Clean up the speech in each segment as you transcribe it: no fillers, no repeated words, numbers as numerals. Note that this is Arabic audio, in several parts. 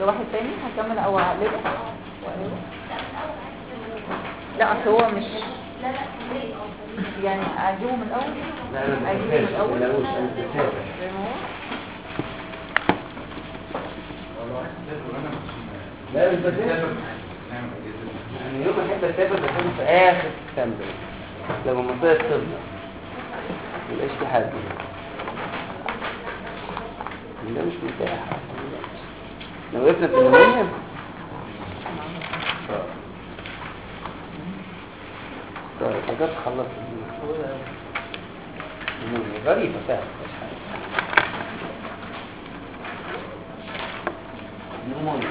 واحد تاني هكمل او اقلبه لا اصل هو مش يعني اجيبه من الاول اجيبه من الاول لا مش بسافر يعني يوم احب اسافر بكون في اخر سنتر لما المنطقه تفضل ميبقاش في حد ده مش متاح لو وقفنا في النمونيا طيب قدرت خلصت النمونيا غريبة سهل مش حاجة نمونيا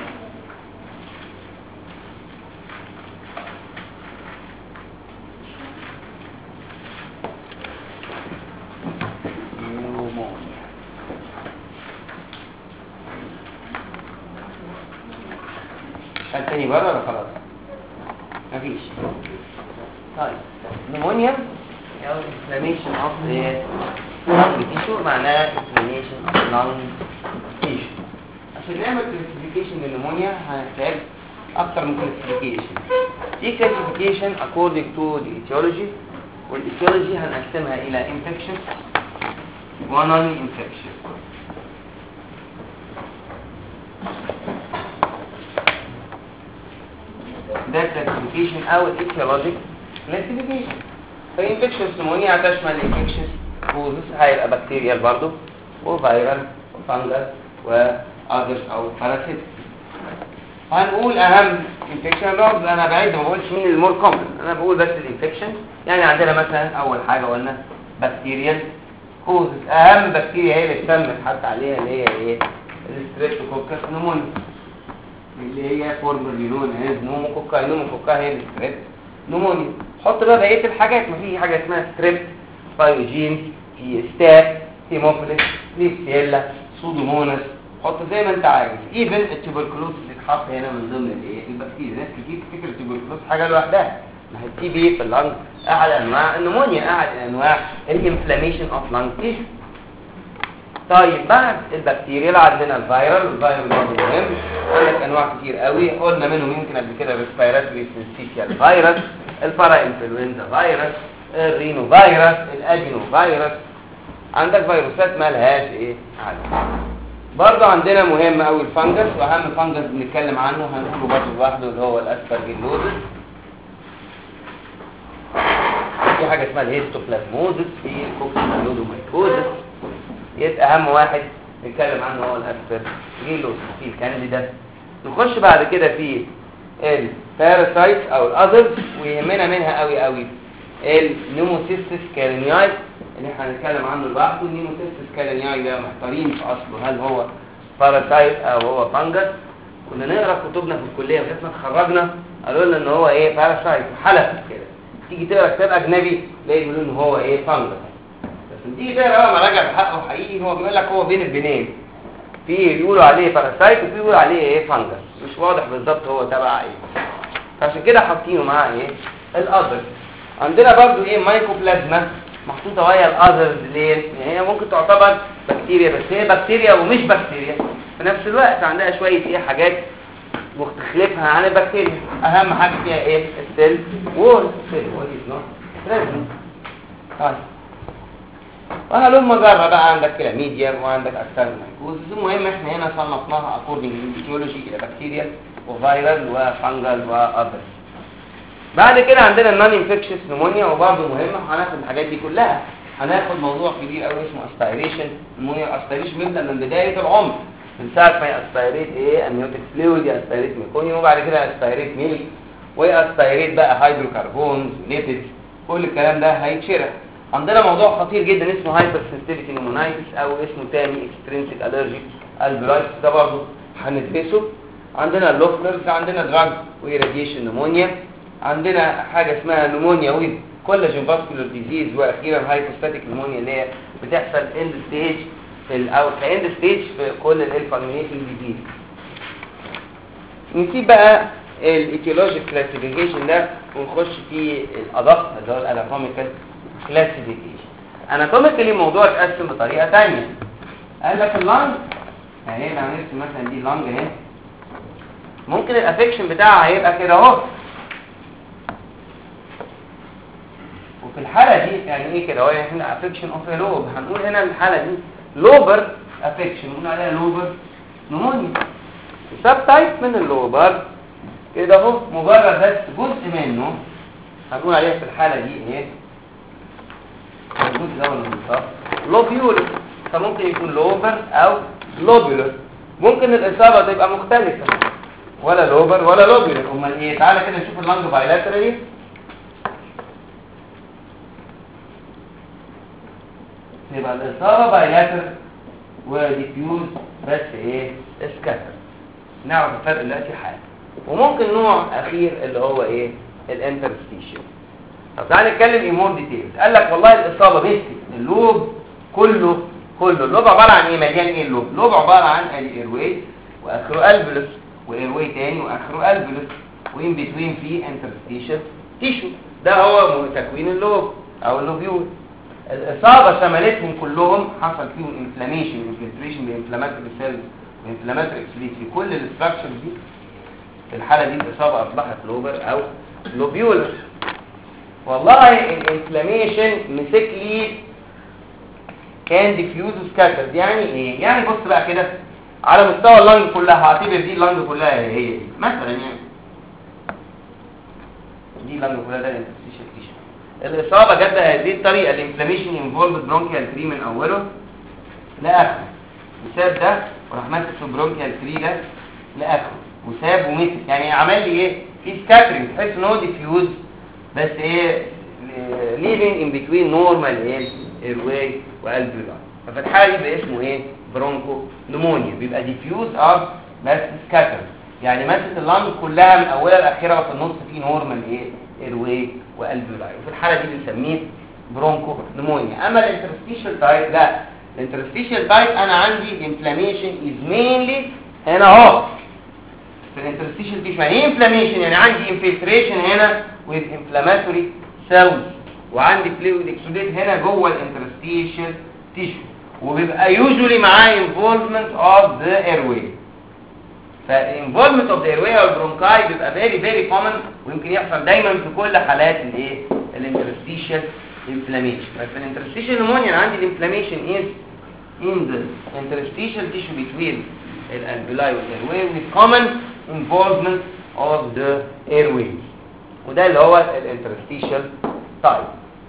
حد تاني بره ولا خلاص؟ مفيش. طيب نمونيا أو inflammation of the lung tissue معناها inflammation of lung tissue. عشان نعمل classification للنمونيا هنحتاج أكتر من classification. في classification according to the etiology والetiology هنقسمها إلى infectious و non-infectious. ده classification او etiologic classification. فالانفكشن نمونيا هتشمل انفكشن كوزس هيبقى بكتيريال برضو وفيرال وفانجس واذر او باراسيت. هنقول اهم انفكشن برضو انا بعيد ما بقولش مين المور كومن انا بقول بس الانفكشن. يعني عندنا مثلا اول حاجه قلنا بكتيريال كوزس اهم بكتيريا هي اللي اتسمت حتى عليها اللي هي ايه الستريبتوكوكس نمونيا اللي هي فورمالي نون از نوموكوكاي. نوموكوكاي هي الستريب نمونيا. حط بقى بقيه الحاجات ما في حاجه اسمها ستريب بايوجين في ستاف هيموفيلس ليبسيلا سودوموناس. حط زي ما انت عايز. ايفن التوبركلوز اللي اتحط هنا من ضمن الايه البكتيريا. ناس كتير تفتكر التوبركلوز حاجه لوحدها. ما هي التي بي في اللنج احد انواع النمونيا احد انواع الانفلاميشن اوف لانج تيشو. طيب بعد البكتيريا عندنا الفيرال. الفيرال برضه مهم. عندك انواع كتير قوي قلنا منهم يمكن قبل كده ريسبيراتوري سينسيتيال فيروس البارا انفلونزا فيروس الرينو فيروس الادينو فيروس. عندك فيروسات ما لهاش ايه عدد. برضه عندنا مهم قوي الفنجس واهم فنجس بنتكلم عنه هنقوله برضه لوحده اللي هو الاسبرجيلوزس. في حاجه اسمها الهيستوبلازموزس في الكوكسيدومايكوزس. يبقى اهم واحد نتكلم عنه هو الاسبرجيلوس في الكانديدا. نخش بعد كده في الباراسايتس او الاذرز ويهمنا منها قوي قوي النيموسيستس كالينياي اللي احنا هنتكلم عنه لوحده. النيموسيستس كالينياي ده محتارين في اصله هل هو باراسايت او هو فانجس. كنا نقرا كتبنا في الكليه لغايه ما اتخرجنا قالوا لنا ان هو ايه باراسايت وحلف كده. تيجي تقرا كتاب اجنبي تلاقي بيقولوا ان هو ايه فانجس. دي ده بقى مراجع بحقه حقيقي هو بيقول لك هو بين البنين. في بيقولوا عليه باراسايت وفي بيقولوا عليه ايه فانجس. مش واضح بالظبط هو تبع ايه. فعشان كده حاطينه معاه ايه الاذر. عندنا برضو ايه مايكوبلازما محطوطه ويا الاذرز ليه؟ يعني هي ممكن تعتبر بكتيريا بس هي بكتيريا ومش بكتيريا في نفس الوقت. عندها شويه ايه حاجات مختلفها عن البكتيريا. اهم حاجه فيها ايه السيل وول. السيل وول از نوت بريزنت. طيب وهلم مجرة بقى عندك كلاميديا وعندك اكتانومايكوزس. المهم احنا هنا صنفناها اكوردنج للفيسيولوجي الى بكتيريال وفيرال وفانجل واذر. بعد كده عندنا النون انفكشس نمونيا وبرضه مهمه هناخد الحاجات دي كلها. هناخد موضوع كبير قوي اسمه اسبيريشن نمونيا. الاسبيريشن بيبدا من بدايه العمر من ساعه ما ياسبيريت ايه امنيوتيك فلويد ياسبيريت ميكونيوم وبعد كده ياسبيريت ميلك وياسبيريت بقى هيدروكربونز ليبيدز. كل الكلام ده هيتشرح. عندنا موضوع خطير جدا اسمه هايبر سنسيتيفيتي نيمونايتس او اسمه تاني اكسترينسيك الرجيك البلايتس. ده برضه هندرسه. عندنا اللوفلرز. عندنا دراج وإيراديشن نمونيا. عندنا حاجه اسمها نمونيا ويز كولاجين فاسكولار ديزيز. واخيرا هايبوستاتيك نمونيا اللي هي بتحصل اند ستيج او كاند ستيج في كل الفالمينيتنج ديزيز. نسيب بقى الايتيولوجيك كلاسيفيكيشن ده ونخش في الادق اللي هو الاناتوميكال كلاسيفيكيشن. اناتوميكالي الموضوع اتقسم بطريقه ثانيه. قال لك اللنج اهي هنرسم مثلا دي اللنج اهي ممكن الافكشن بتاعها هيبقى كده اهو. وفي الحاله دي يعني ايه كده اهو؟ يعني احنا افكشن اوف لوب، هنقول هنا الحاله دي لوبر افكشن، نقول عليها لوبر نمونيا. السب تايب من اللوبر كده اهو مجرد بس جزء منه هنقول عليها في الحاله دي ايه؟ الجزء ده ولا بالظبط لوبيولر، فممكن يكون لوبر او لوبيولر. ممكن الاصابه تبقى مختلفه، ولا لوبر ولا لوبيولر. امال ايه؟ تعالى كده نشوف اللانج بايلاترالي. يبقى الاصابه بايلاترال وديفيوز بس ايه؟ اسكاتر. نعرف الفرق دلوقتي حالا. وممكن نوع اخير اللي هو ايه؟ الانترستيشن. طب تعالى نتكلم ان مور ديتيلز. قال لك والله الاصابه بس اللوب كله اللوب عباره عن ايه؟ مليان ايه اللوب؟ اللوب عباره عن الايروي واخره الفلس، وايروي تاني واخره الفلس، وين بتوين في انترستيشن تيشو. ده هو تكوين اللوب او اللوبيول. الاصابه شملتهم كلهم، حصل فيهم انفلاميشن انفلتريشن بانفلاماتوري سيلز وانفلاماتوري اكسبليت في كل الاستراكشرز دي. في الحاله دي الاصابه اصبحت لوبر او لوبيولر. والله الانفلاميشن مسك لي كان ديفيوز سكاترد. يعني ايه؟ يعني بص بقى كده على مستوى اللنج كلها، هعتبر دي اللنج كلها هي دي مثلا، يعني دي اللنج كلها ده الانترستيشن تيشو. الاصابه جت بهذه الطريقه، الانفلاميشن انفولد برونكيال تري من اوله لاخره، وساب ده وراح ماسك في البرونكيال تري ده لاخره، وساب ومسك. يعني عمل لي ايه؟ في سكاترينج، تحس ان هو ديفيوز بس ايه؟ ليفينج ان بتوين نورمال ايه؟ ايرواي والفيولاي. ففي الحاله دي بيبقى اسمه ايه؟ برونكو نمونيا. بيبقى ديفيوز بس سكاتر، يعني ماسك اللنج كلها من اولها لاخرها، وفي النص في نورمال ايه؟ ايرواي والفيولاي. وفي الحاله دي بنسميه برونكو نمونيا. اما الانترستيشال تايب لا، الانترستيشال تايب انا عندي انفلاميشن از مينلي هنا اهو في الانترستيشال تيشو. يعني ايه انفلاميشن؟ يعني عندي انفلتريشن هنا with inflammatory cells، وعندي فلويد اكسوديت هنا جوه الانترستيشال تيشو، وبيبقى يوجولي معاه involvement of the airway. فالinvolvement of the airway او البرونكاي بيبقى very common، ويمكن يحصل دايما في كل حالات الايه؟ الانترستيشال انفلاميشن. ففي الانترستيشال نمونيا انا عندي الانفلاميشن is in the interstitial tissue between الالفيولاي والايرواي with common involvement of the airways، وده اللي هو الانترستيشال تايب.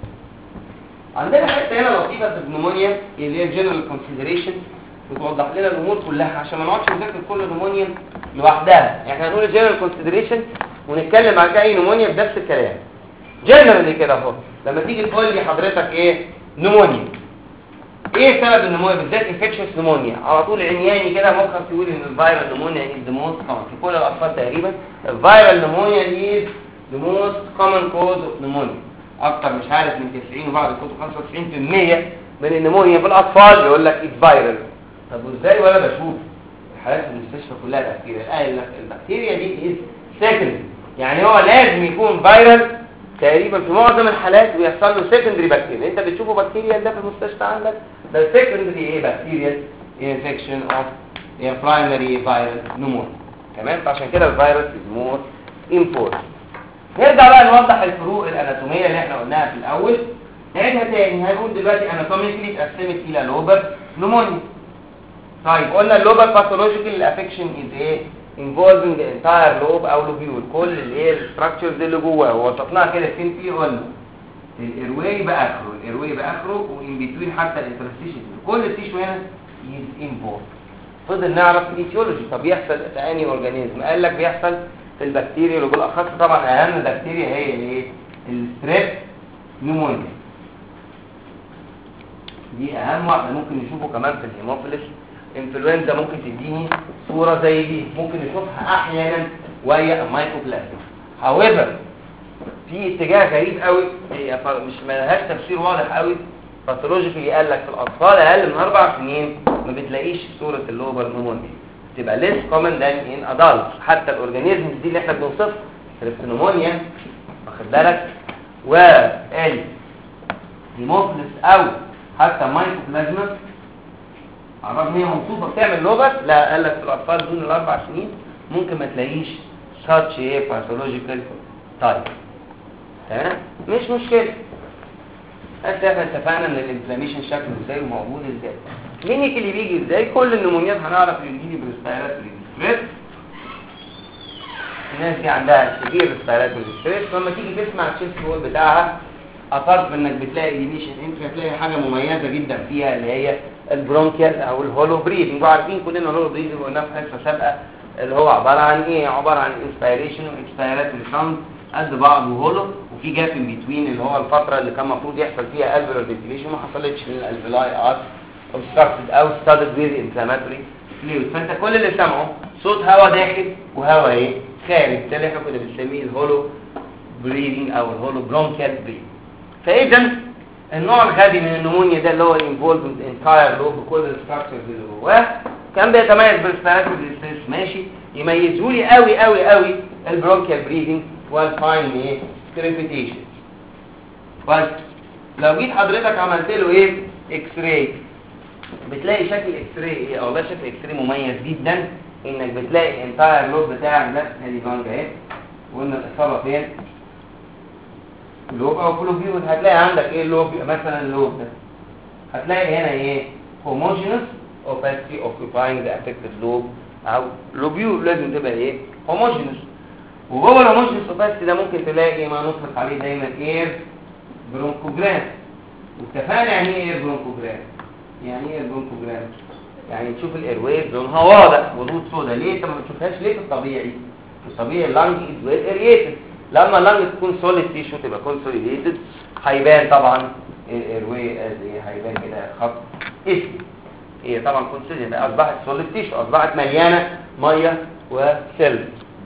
عندنا حته هنا لطيفه في النمونيا اللي هي الجنرال كونسيدريشن، بتوضح لنا الامور كلها عشان ما نقعدش نذاكر كل نمونيا لوحدها. احنا هنقول الجنرال كونسيدريشن ونتكلم عن اي نمونيا بنفس الكلام جنرالي كده اهو. لما تيجي تقول لي حضرتك ايه نمونيا، ايه سبب النمونيا بالذات انفكشنس نمونيا؟ على طول عمياني كده مخك يقول ان الفيرال نمونيا از ذا موست كومن في كل الاطفال تقريبا. الفيرال نمونيا از ذا موست كومن كوز اوف نمونيا. اكتر مش عارف من 90 وبعض الكتب 95% من النمونيا في الاطفال يقول لك اتس فيرال. طب وازاي؟ ولا بشوف الحالات في المستشفى كلها بكتيريا. قال لك البكتيريا دي از سكندري، يعني هو لازم يكون فيرال تقريبا في معظم الحالات ويحصل له سكندري بكتيريا. انت بتشوفه بكتيريا ده في المستشفى عندك، ده سكندري ايه؟ بكتيريا انفكشن اوف برايمري فيرال نمونيا. تمام؟ فعشان كده الفيروس از مور امبورتنت. نرجع بقى نوضح الفروق الاناتوميه اللي احنا قلناها في الاول. نعيدها تاني. هنقول دلوقتي اناتوميكلي اتقسمت الى لوبر نمونيا. طيب قلنا اللوبر باثولوجيكال الافكشن از ايه؟ involving the entire lobe او لوبيول، كل الايه الستراكشرز اللي جواه، ووصفناها كده فين في قلنا الايرواي باخره، الايرواي باخره وان بتوين حتى الانترستيشن، كل التيشو هنا از انفولد. فضل نعرف الايتيولوجي. طب يحصل في انهي اورجانيزم؟ قال لك بيحصل في البكتيريا، وبالاخص طبعا اهم بكتيريا هي ايه؟ الستريب نيمونيا. دي اهم واحده. ممكن نشوفه كمان في الهيموفيلس انفلونزا، ممكن تديني صوره زي دي، ممكن نشوفها احيانا وهي مايكوبلازما. however في اتجاه غريب قوي، هي مش مالهاش تفسير واضح قوي باثولوجيكالي. قال لك في الاطفال اقل من 4 سنين ما بتلاقيش صوره اللوبر نمونيا، تبقى ليس كومن ذان ان ادلت. حتى الاورجانيزمز دي اللي احنا بنوصفها تريبتونيمونيا واخد بالك، والهيموفيلس او حتى مايكوبلازما، عرفنا هي موصوفه بتعمل لوبر، لا قال لك في الاطفال دون ال4 سنين ممكن ما تلاقيش such a pathological type. تمام؟ مش مشكله. بس احنا اتفقنا ان الانفلاميشن شكله ازاي وموجود ازاي. كلينيك اللي بيجي ازاي؟ كل النمونيات هنعرف اللي بيجي بريسبيراتوري ستريس. الناس دي عندها سيفير ريسبيراتوري ستريس، لما تيجي تسمع الشيست وول بتاعها افرض انك بتلاقي ديليشن انت هتلاقي حاجه مميزه جدا فيها اللي هي البرونكيال او الهولو بريثنج. وعارفين كلنا الهولو بريثنج قلنا في حصه سابقه اللي هو عباره عن ايه؟ عباره عن انسبيريشن واكسبيراتوري ساوند قد بعض وهولو، وفي جاب ان بتوين اللي هو الفتره اللي كان المفروض يحصل فيها الفيولار فنتيليشن ما حصلتش من الالفيلاي ارت obstructed او studded with inflammatory fluid. فانت كل اللي سمعه صوت هواء داخل وهواء ايه خارج، ده اللي احنا كنا بنسميه الهولو بريثنج او الهولو برونكيال بريثنج. فاذا النوع الغبي من النمونيا ده اللي هو involved entire lobe بكل الستراكشرز اللي جواه كان بيتميز بالريسبيراتوري ستريس. ماشي، يميزوا لي قوي قوي قوي البرونكيال بريثنج والفاين ايه كريبيتيشن. بس لو جيت حضرتك عملت له ايه اكس راي بتلاقي شكل اكس راي ايه؟ والله شكل اكس راي مميز جدا، انك بتلاقي انتاير لوب بتاعك ده ادي لونج اهي، وقلنا الاصابه فين؟ لوب او فلوبيول. هتلاقي عندك ايه اللوب؟ مثلا اللوب ده هتلاقي هنا ايه homogeneous opacity occupying the affected lobe او لوبيول، لازم تبقى ايه homogeneous. وجوه الهوموجينس اوباسيتي ده ممكن تلاقي ما نطلق عليه دايما اير برونكوجرام. واتفقنا يعني ايه اير برونكوجرام؟ يعني ايه برونكوجرام؟ يعني تشوف الايرويز لونها واضح ورود سودا. ليه انت ما بتشوفهاش ليه في الطبيعي؟ في الطبيعي اللنج از ويل اريتد، لما اللنج تكون سوليد تيشو تبقى كونسوليديتد هيبان طبعا الايروي هيبان كده خط اسود. هي طبعا كونسوليديتد اصبحت سوليد تيشو، اصبحت مليانه ميه وسيل.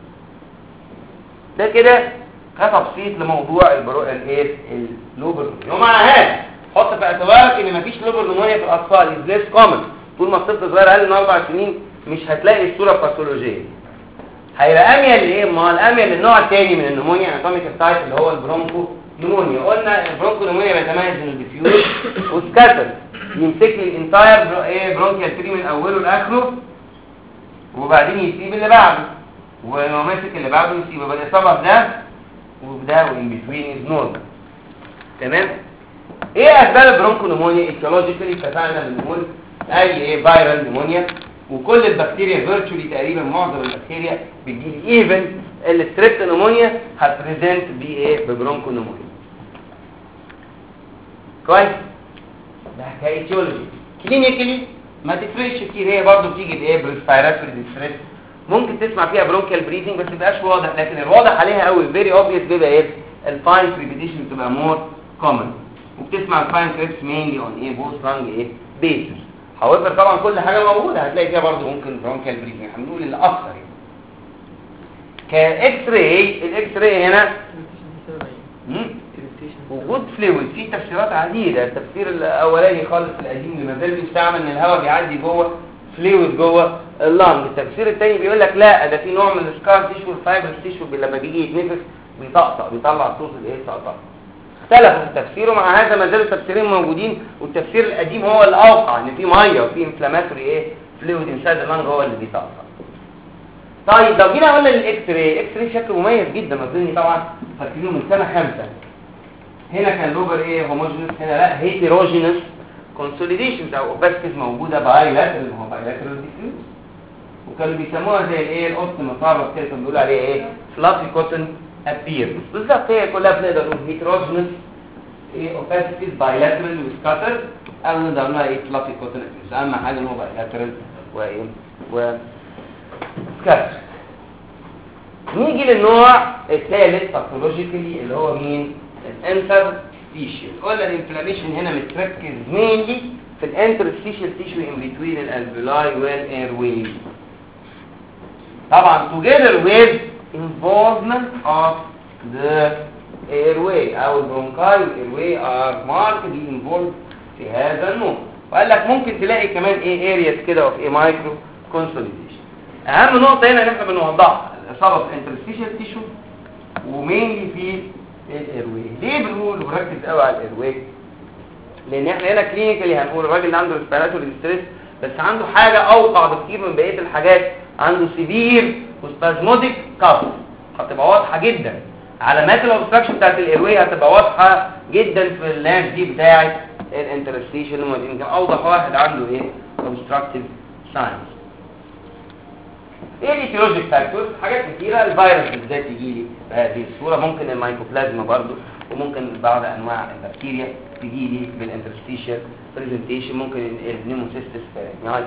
ده كده كتبسيط لموضوع الايه اللوبر. ومع هذا حط في اعتبارك ان مفيش لوبر نمونيا في الاطفال از ليس كومن. طول ما الطفل صغير اقل من 4 سنين مش هتلاقي الصوره الباثولوجيه. هيبقى اميل لايه؟ ما الاميل للنوع الثاني من النمونيا اناتوميك تايب اللي هو البرونكو نمونيا. قلنا البرونكو نمونيا بيتميز من الديفيوز وسكاتر، يمسك لي الانتاير ايه برونكيال تري من اوله لاخره وبعدين يسيب اللي بعده، ولو ماسك اللي بعده يسيبه. يبقى الاصابه ده وده وان بتوين از نورمال. تمام؟ ايه اسباب البرونكو نمونيا؟ ايتيولوجيكالي اتفقنا بنقول اي فيرال نمونيا، وكل البكتيريا فيرتشولي تقريبا معظم البكتيريا بتجيلي ايفن الستريبت نمونيا هتبريزنت بايه؟ ببرونكو نمونيا. كويس؟ ده حكايه ايتيولوجي. كلينيكالي ما تفرقش كتير، هي برضه بتيجي بايه؟ بريسبيراتوري ديستريس. ممكن تسمع فيها برونكيال بريثنج بس ما بيبقاش واضح، لكن الواضح عليها قوي فيري اوبفيس بيبقى ايه؟ الفاين كريبيتيشن بتبقى مور كومن. وبتسمع الفاين كريبس مينلي اون ايه؟ بوست لانج ايه؟ بيسز. هاويفر طبعا كل حاجه موجوده هتلاقي فيها برضه ممكن برونكيال بريثنج، احنا بنقول الاكثر يعني. كاكس راي، الاكس راي هنا وجود فلويد في تفسيرات عديده. التفسير الاولاني خالص القديم اللي ما زال بيستعمل ان الهواء بيعدي جوه فلويد جوه اللنج. التفسير الثاني بيقول لك لا، ده في نوع من السكار تيشو والفايبر تيشو لما بيجي يتنفس بيطقطق بيطلع صوت الايه طقطق. اختلفوا في التفسير ومع هذا ما زالوا التفسيرين موجودين، والتفسير القديم هو الاوقع ان في ميه وفي انفلاماتوري ايه فلويد انسايد اللنج هو اللي بيطقطق. طيب لو جينا قلنا للاكس راي، الاكس راي شكله مميز جدا اظن طبعا فاكرينه من سنه 5. هنا كان لوبر ايه هوموجينس، هنا لا هيتيروجينس كونسوليديشنز او اوباسيتيز موجوده بايلاترال، هو بايلاترال ديفيوز. وكانوا بيسموها زي الايه القط مصرف كده، كانوا بيقولوا عليها ايه فلافي كوتن ابيرنس. بالظبط هي كلها بنقدر نقول هيتيروجينس ايه اوباسيتيز بايلاترال وسكاتر، او نقدر نقول ايه فلافي كوتن ابيرنس. اهم حاجه ان هو بايلاترال وايه وسكاتر. نيجي للنوع الثالث باثولوجيكالي اللي هو مين؟ الانترستيشيال. قلنا الانفلاميشن هنا متركز مينلي في الانترستيشيال تيشو ان بتوين الالفيولاي والايروي. طبعا together with involvement of the airway او البرونكاي والايروي are markedly involved في هذا النوع. وقال لك ممكن تلاقي كمان ايه areas كده اوف ايه مايكرو كونسوليديشن. اهم نقطه هنا اللي احنا بنوضحها الاصابه في الانترستيشيال تيشو ومينلي في الايروي. ليه بنقول وركز قوي على الايروي؟ لان احنا هنا كلينيكالي هنقول الراجل اللي عنده ريسبيراتوري ستريس بس عنده حاجه اوقع بكتير من بقيه الحاجات، عنده سيفير وسبازموديك كاف هتبقى واضحه جدا. علامات الاوبستراكشن بتاعت الايروي هتبقى واضحه جدا في اللانج دي بتاعت الانترستيشن، يمكن اوضح واحد عنده ايه اوبستراكتيف ساينس. ايه الايتيولوجيك فاكتورز؟ حاجات كتيره. الفيروس بالذات يجي لي بهذه الصوره، ممكن الميكوبلازما برضو، وممكن بعض انواع البكتيريا تجي لي بالانترستيشن بريزنتيشن، ممكن النيموسيستس يعني.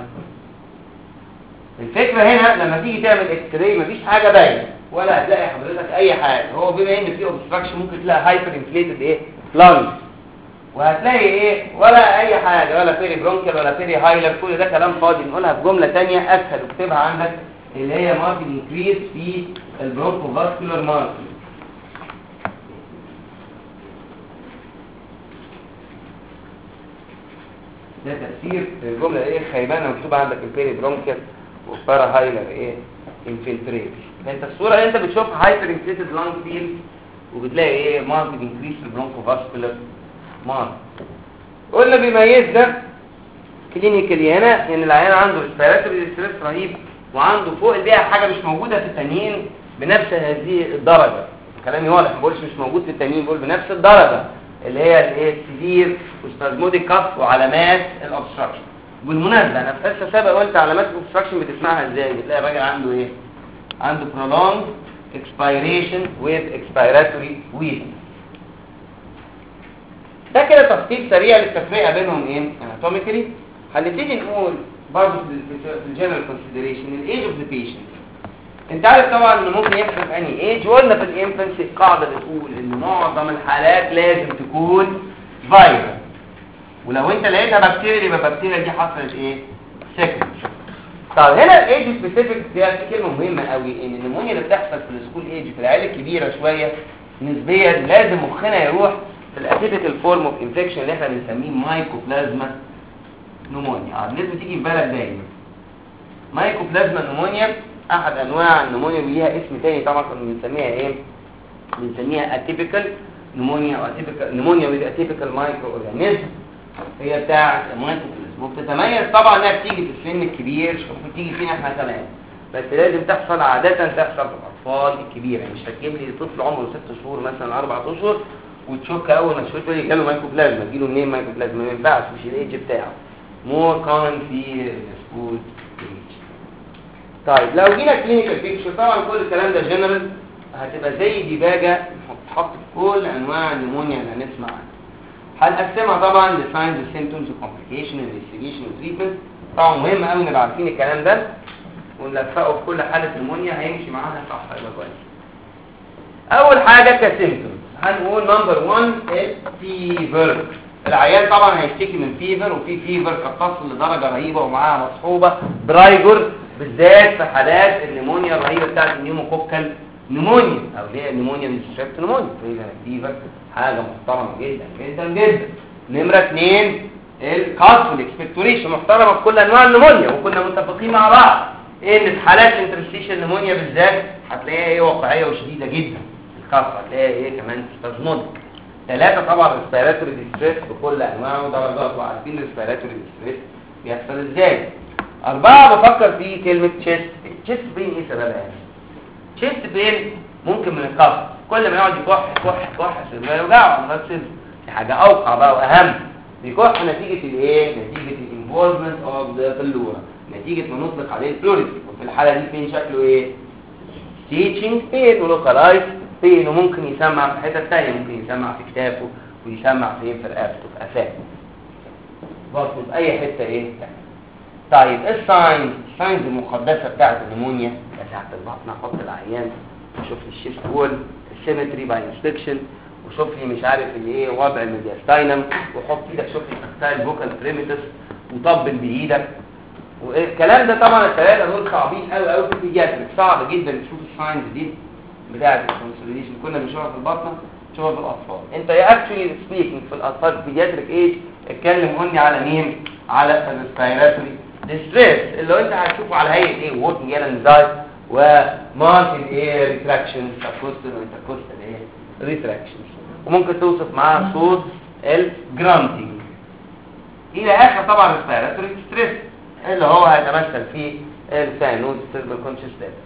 الفكره هنا لما تيجي تعمل اكس راي مفيش حاجه باينه ولا هتلاقي حضرتك اي حاجه. هو بما ان في اوبستراكشن ممكن تلاقي هايبر انفليتد ايه لانج، وهتلاقي ايه ولا اي حاجه، ولا بيري برونكيال ولا بيري هايلر. كل ده كلام فاضي. نقولها في جمله ثانيه اسهل اكتبها عندك، اللي هي ماركت انكريز في البرونكو فاسكولار ماركت. ده تاثير الجمله ايه خيبانه مكتوبه عندك البيري برونكيال والبارا هايلر ايه انفلتريت. فانت الصوره اللي انت بتشوفها هايبر انفليتد لانج فيل، وبتلاقي ايه ماركت انكريز في البرونكو فاسكولار ماركت. قلنا بيميزنا كلينيكالي هنا ان العيان عنده ريسبيراتوري ستريس رهيب، وعنده فوق البيئه حاجه مش موجوده في التانيين بنفس هذه الدرجه. كلامي واضح، ما بقولش مش موجود في التانيين، بقول بنفس الدرجه اللي هي الايه السيفير وسبازموديك كاف وعلامات الاوبستراكشن. بالمناسبه انا في حصه سابقه قلت علامات الاوبستراكشن بتسمعها ازاي. بتلاقي الراجل عنده ايه؟ عنده prolonged expiration with expiratory wheezing. ده كده تفصيل سريع للتفرقه بينهم ايه اناتوميكالي. هنبتدي نقول برضه في الجنرال كونسيدريشن الايج اوف ذا بيشنت. انت عارف طبعا ان ممكن يحصل في انهي ايج. قلنا في الانفانسي القاعده بتقول ان معظم الحالات لازم تكون فايرال، ولو انت لقيتها بكتيريا يبقى البكتيريا دي حصلت ايه سكند. طب هنا الايج سبيسيفيك دي كلمه مهمه قوي، ان النمونيا اللي بتحصل في السكول ايج في العيال الكبيره شويه نسبيا لازم مخنا يروح في الاتيبيكال فورم اوف انفكشن اللي احنا بنسميه مايكوبلازما نمونيا. لازم تيجي في بالك دايما مايكوبلازما نمونيا احد انواع النمونيا وليها اسم تاني طبعا كنا بنسميها ايه؟ بنسميها اتيبيكال نمونيا او اتيبيكال نمونيا وذ اتيبيكال مايكرو اورجانيزم. هي بتاعه مايكوبلازما، وبتتميز طبعا انها بتيجي في السن الكبير، مش ممكن تيجي فينا احنا كمان، بس لازم تحصل عاده تحصل في الاطفال الكبيره. مش هتجيب لي طفل عمره 6 شهور مثلا 4 اشهر وتشك اول ما تشوف لي جاله مايكوبلازما، تجيله منين مايكوبلازما؟ ما ينفعش، مش الايدج بتاعه. مور كومن في السكول ايج. طيب لو جينا كلينيكال بيكتشر، طبعا كل الكلام ده جنرال، هتبقى زي ديباجه تحط كل انواع النمونيا اللي هنسمع عنها. هنقسمها طبعا لساينز وسيمبتومز وكومبليكيشن وانفستيجيشن وتريتمنت. طبعا مهم قوي نبقى عارفين الكلام ده ونلفقه في كل حاله نمونيا هيمشي معاها صح يبقى كويس. اول حاجه كسيمبتومز هنقول نمبر 1 الفيفر. العيان طبعا هيشتكي من فيفر، وفي فيفر قد تصل لدرجه رهيبه ومعاها مصحوبه برايجر، بالذات في حالات النمونيا الرهيبه بتاعت النيوموكوكال نمونيا او اللي هي النمونيا من الشفت نمونيا. فيفر حاجه محترمه جدا جدا جدا. نمره 2 الكاف والاكسبكتوريشن محترمه في كل انواع النمونيا، وكنا متفقين مع بعض ان في حالات الانترستيشن نمونيا بالذات هتلاقيها ايه واقعيه وشديده جدا. الكاف هتلاقيها ايه كمان سبازموديك. 3 طبعا ريسبيراتوري ديستريس بكل انواعه ودرجاته، وعارفين الريسبيراتوري ديستريس بيحصل ازاي. 4 بفكر في كلمه تشيست بين. تشيست بين ايه سببها يعني؟ تشيست بين ممكن من الكف، كل ما يقعد يكح كح كح صدره يوجعه، امراض صدر دي حاجه اوقع بقى واهم. بيكح نتيجه الايه؟ نتيجه الانفولفمنت اوف ذا فلورا، نتيجه ما نطلق عليه البلوريتي. وفي الحاله دي فين شكله ايه؟ تيتشنج بين ولوكالايز بين، وممكن يسمع في حته ثانيه، ممكن يسمع في كتافه ويسمع في رقبته في قفاه برضه في اي حته ايه ثانيه. طيب الساينز المقدسه بتاعت النمونيا بتاعت البطن. احط العيان وشوف لي الشيست وول السيمتري باي انسبكشن، وشوف لي مش عارف الايه وضع الميدياستاينم، وحط ايدك شوف لي تكتايل فوكال بريميتس وطبل بايدك. والكلام ده طبعا الثلاثه دول صعبين قوي قوي في البيدياتريك، صعب جدا تشوف الساينز دي بتاعه الكونسوليديشن. كنا بنشوفها في البطنه نشوفها في الاطفال. انت يا اكشولي سبيكينج في الاطفال في البيدياتريك ايج اتكلم قلني على مين؟ على الريسبيراتوري ديستريس اللي انت هتشوفه على هيئه ايه؟ ووكينج انزايت وماركن ايه ريتراكشنز سبكوستال وانتركوستال ايه ريتراكشنز، وممكن توصف معاها صوت الجرانتنج. الى اخر طبعا ريسبيراتوري ستريس اللي هو هيتمثل في الساينوز سيربل كونشستات.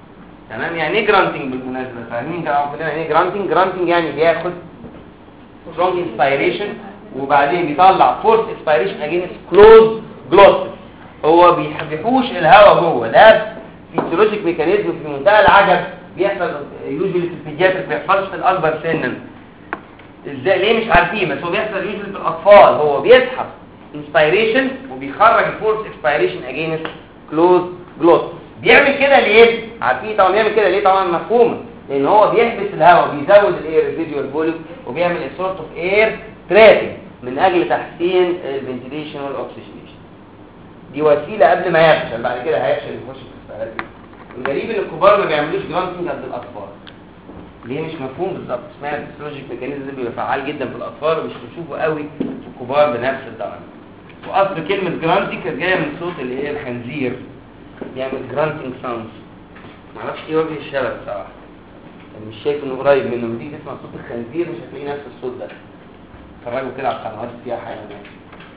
تمام. يعني ايه جرانتنج بالمناسبه؟ فاهمين كلنا يعني ايه جرانتنج؟ جرانتنج يعني بياخد strong inspiration وبعدين بيطلع force expiration against closed glottis. هو بيحوش الهواء جوه. ده فيسيولوجيك ميكانيزم في منتهى العجب بيحصل يوجوالي في البيدياتريك، ما بيحصلش في الاكبر سنا. ازاي؟ ليه مش عارفين، بس هو بيحصل يوجوالي في الاطفال. هو بيسحب inspiration وبيخرج force expiration against closed glottis. بيعمل كده ليه؟ عارفين طبعا بيعمل كده ليه؟ طبعا مفهومه، لان هو بيحبس الهواء، بيزود الاير ريزيدوال فوليوم، وبيعمل سورت اوف اير ترابنج من اجل تحسين الفنتيليشن والاكسجينيشن. دي وسيله قبل ما يفشل، بعد كده هيفشل يخش في السبيراتوري. الغريب ان الكبار ما بيعملوش جرانتنج قبل الاطفال. ليه؟ مش مفهوم بالظبط. اسمها الفسيولوجيك ميكانيزم، بيبقى فعال جدا في الاطفال ومش بنشوفه قوي في الكبار بنفس الدرجه. واصل كلمه جرانتنج كانت جايه من صوت اللي هي الخنزير، بيعمل جرانتنج ساوندز. معرفش ايه وجه الشبه بصراحه، يعني مش شايف انه قريب منه. لما تيجي تسمع صوت الخنزير مش هتلاقي نفس الصوت ده. اتفرجوا كده على القنوات فيها حيوانات.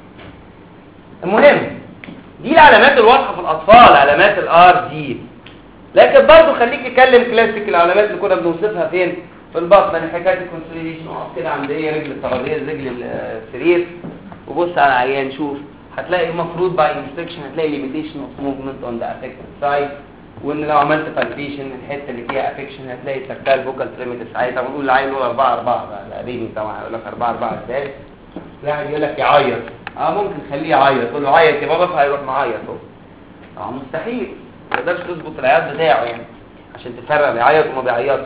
المهم دي العلامات الواضحه في الاطفال، علامات الار دي. لكن برضه خليك تكلم كلاسيك العلامات اللي كنا بنوصفها فين؟ في البطن. يعني حكايه الكونسوليديشن، اقف كده عند ايه؟ رجل الترابيزه، رجل السرير، وبص على العيان. شوف هتلاقي المفروض باي انسبكشن هتلاقي ليميتيشن اوف موفمنت اون ذا افكتد سايد. وان لو عملت بالبيشن الحته اللي فيها افكشن هتلاقي تكتال فوكال تريميتس. ساعتها بنقول العيل هو 4 لا ريمي طبعا هيقول لك 4 ازاي؟ لا يقول لك يعيط. ممكن خليه يعيط، تقول له عيط يا بابا فهيروح معيط اهو. مستحيل، ما تقدرش تظبط العياط بتاعه يعني عشان تفرق بيعيط وما بيعيطش.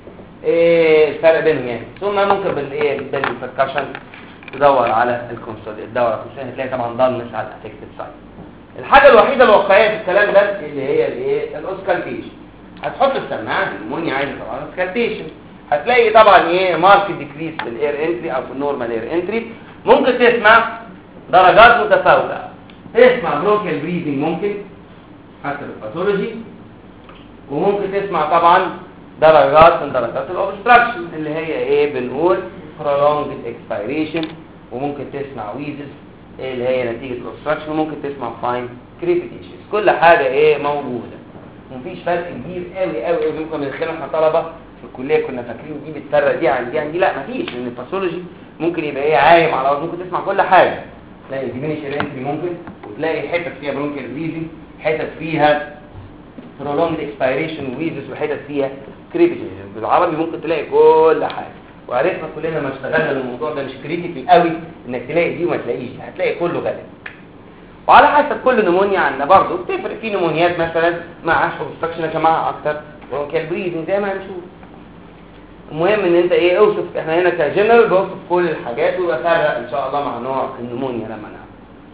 ايه الفرق بينهم يعني؟ ثم ممكن بالايه بالبركشن تدور على الكونسول، الدوره الكونسول هتلاقي طبعا ضلمس على الافكتد سايد. الحاجه الوحيده الواقعيه في الكلام ده اللي هي الايه؟ الاوسكالتيشن. هتحط السماعه النمونيا عايزه طبعا اوسكالتيشن، هتلاقي طبعا ايه؟ مارك ديكريس في الاير انتري او في النورمال اير انتري. ممكن تسمع درجات متفاوته، تسمع برونكيال بريزنج ممكن حسب الباثولوجي، وممكن تسمع طبعا درجات من درجات الاوبستراكشن اللي هي ايه؟ بنقول prolonged expiration، وممكن تسمع ويزز اللي هي نتيجه الاوبستراكشن، وممكن تسمع فاين كريبيتيشنز. كل حاجه ايه؟ موجوده. ومفيش فرق كبير قوي قوي قوي. ممكن من خلال احنا طلبه في الكليه كنا فاكرين دي بتفرق دي عن دي عن دي. لا مفيش، لان الباثولوجي ممكن يبقى ايه؟ عايم على بعض. ممكن تسمع كل حاجه، تلاقي ديمينيش انتري ممكن، وتلاقي حتت فيها برونكيال بريزنج، حتت فيها prolonged expiration ويزز، وحتت فيها كريبيتيشن. بالعربي ممكن تلاقي كل حاجه. وعرفنا كلنا ما اشتغلنا الموضوع ده مش كريتيكال قوي انك تلاقي دي وما تلاقيش، هتلاقي كله غالب. وعلى حسب كل نمونيا عندنا برضه بتفرق. في نمونيات مثلا مع اوبستراكشن يا جماعه اكتر برونكيال بريزنج زي ما هنشوف. المهم ان انت ايه؟ اوصف. احنا هنا كجنرال بوصف كل الحاجات وبفرق ان شاء الله مع نوع النمونيا لما نعمل.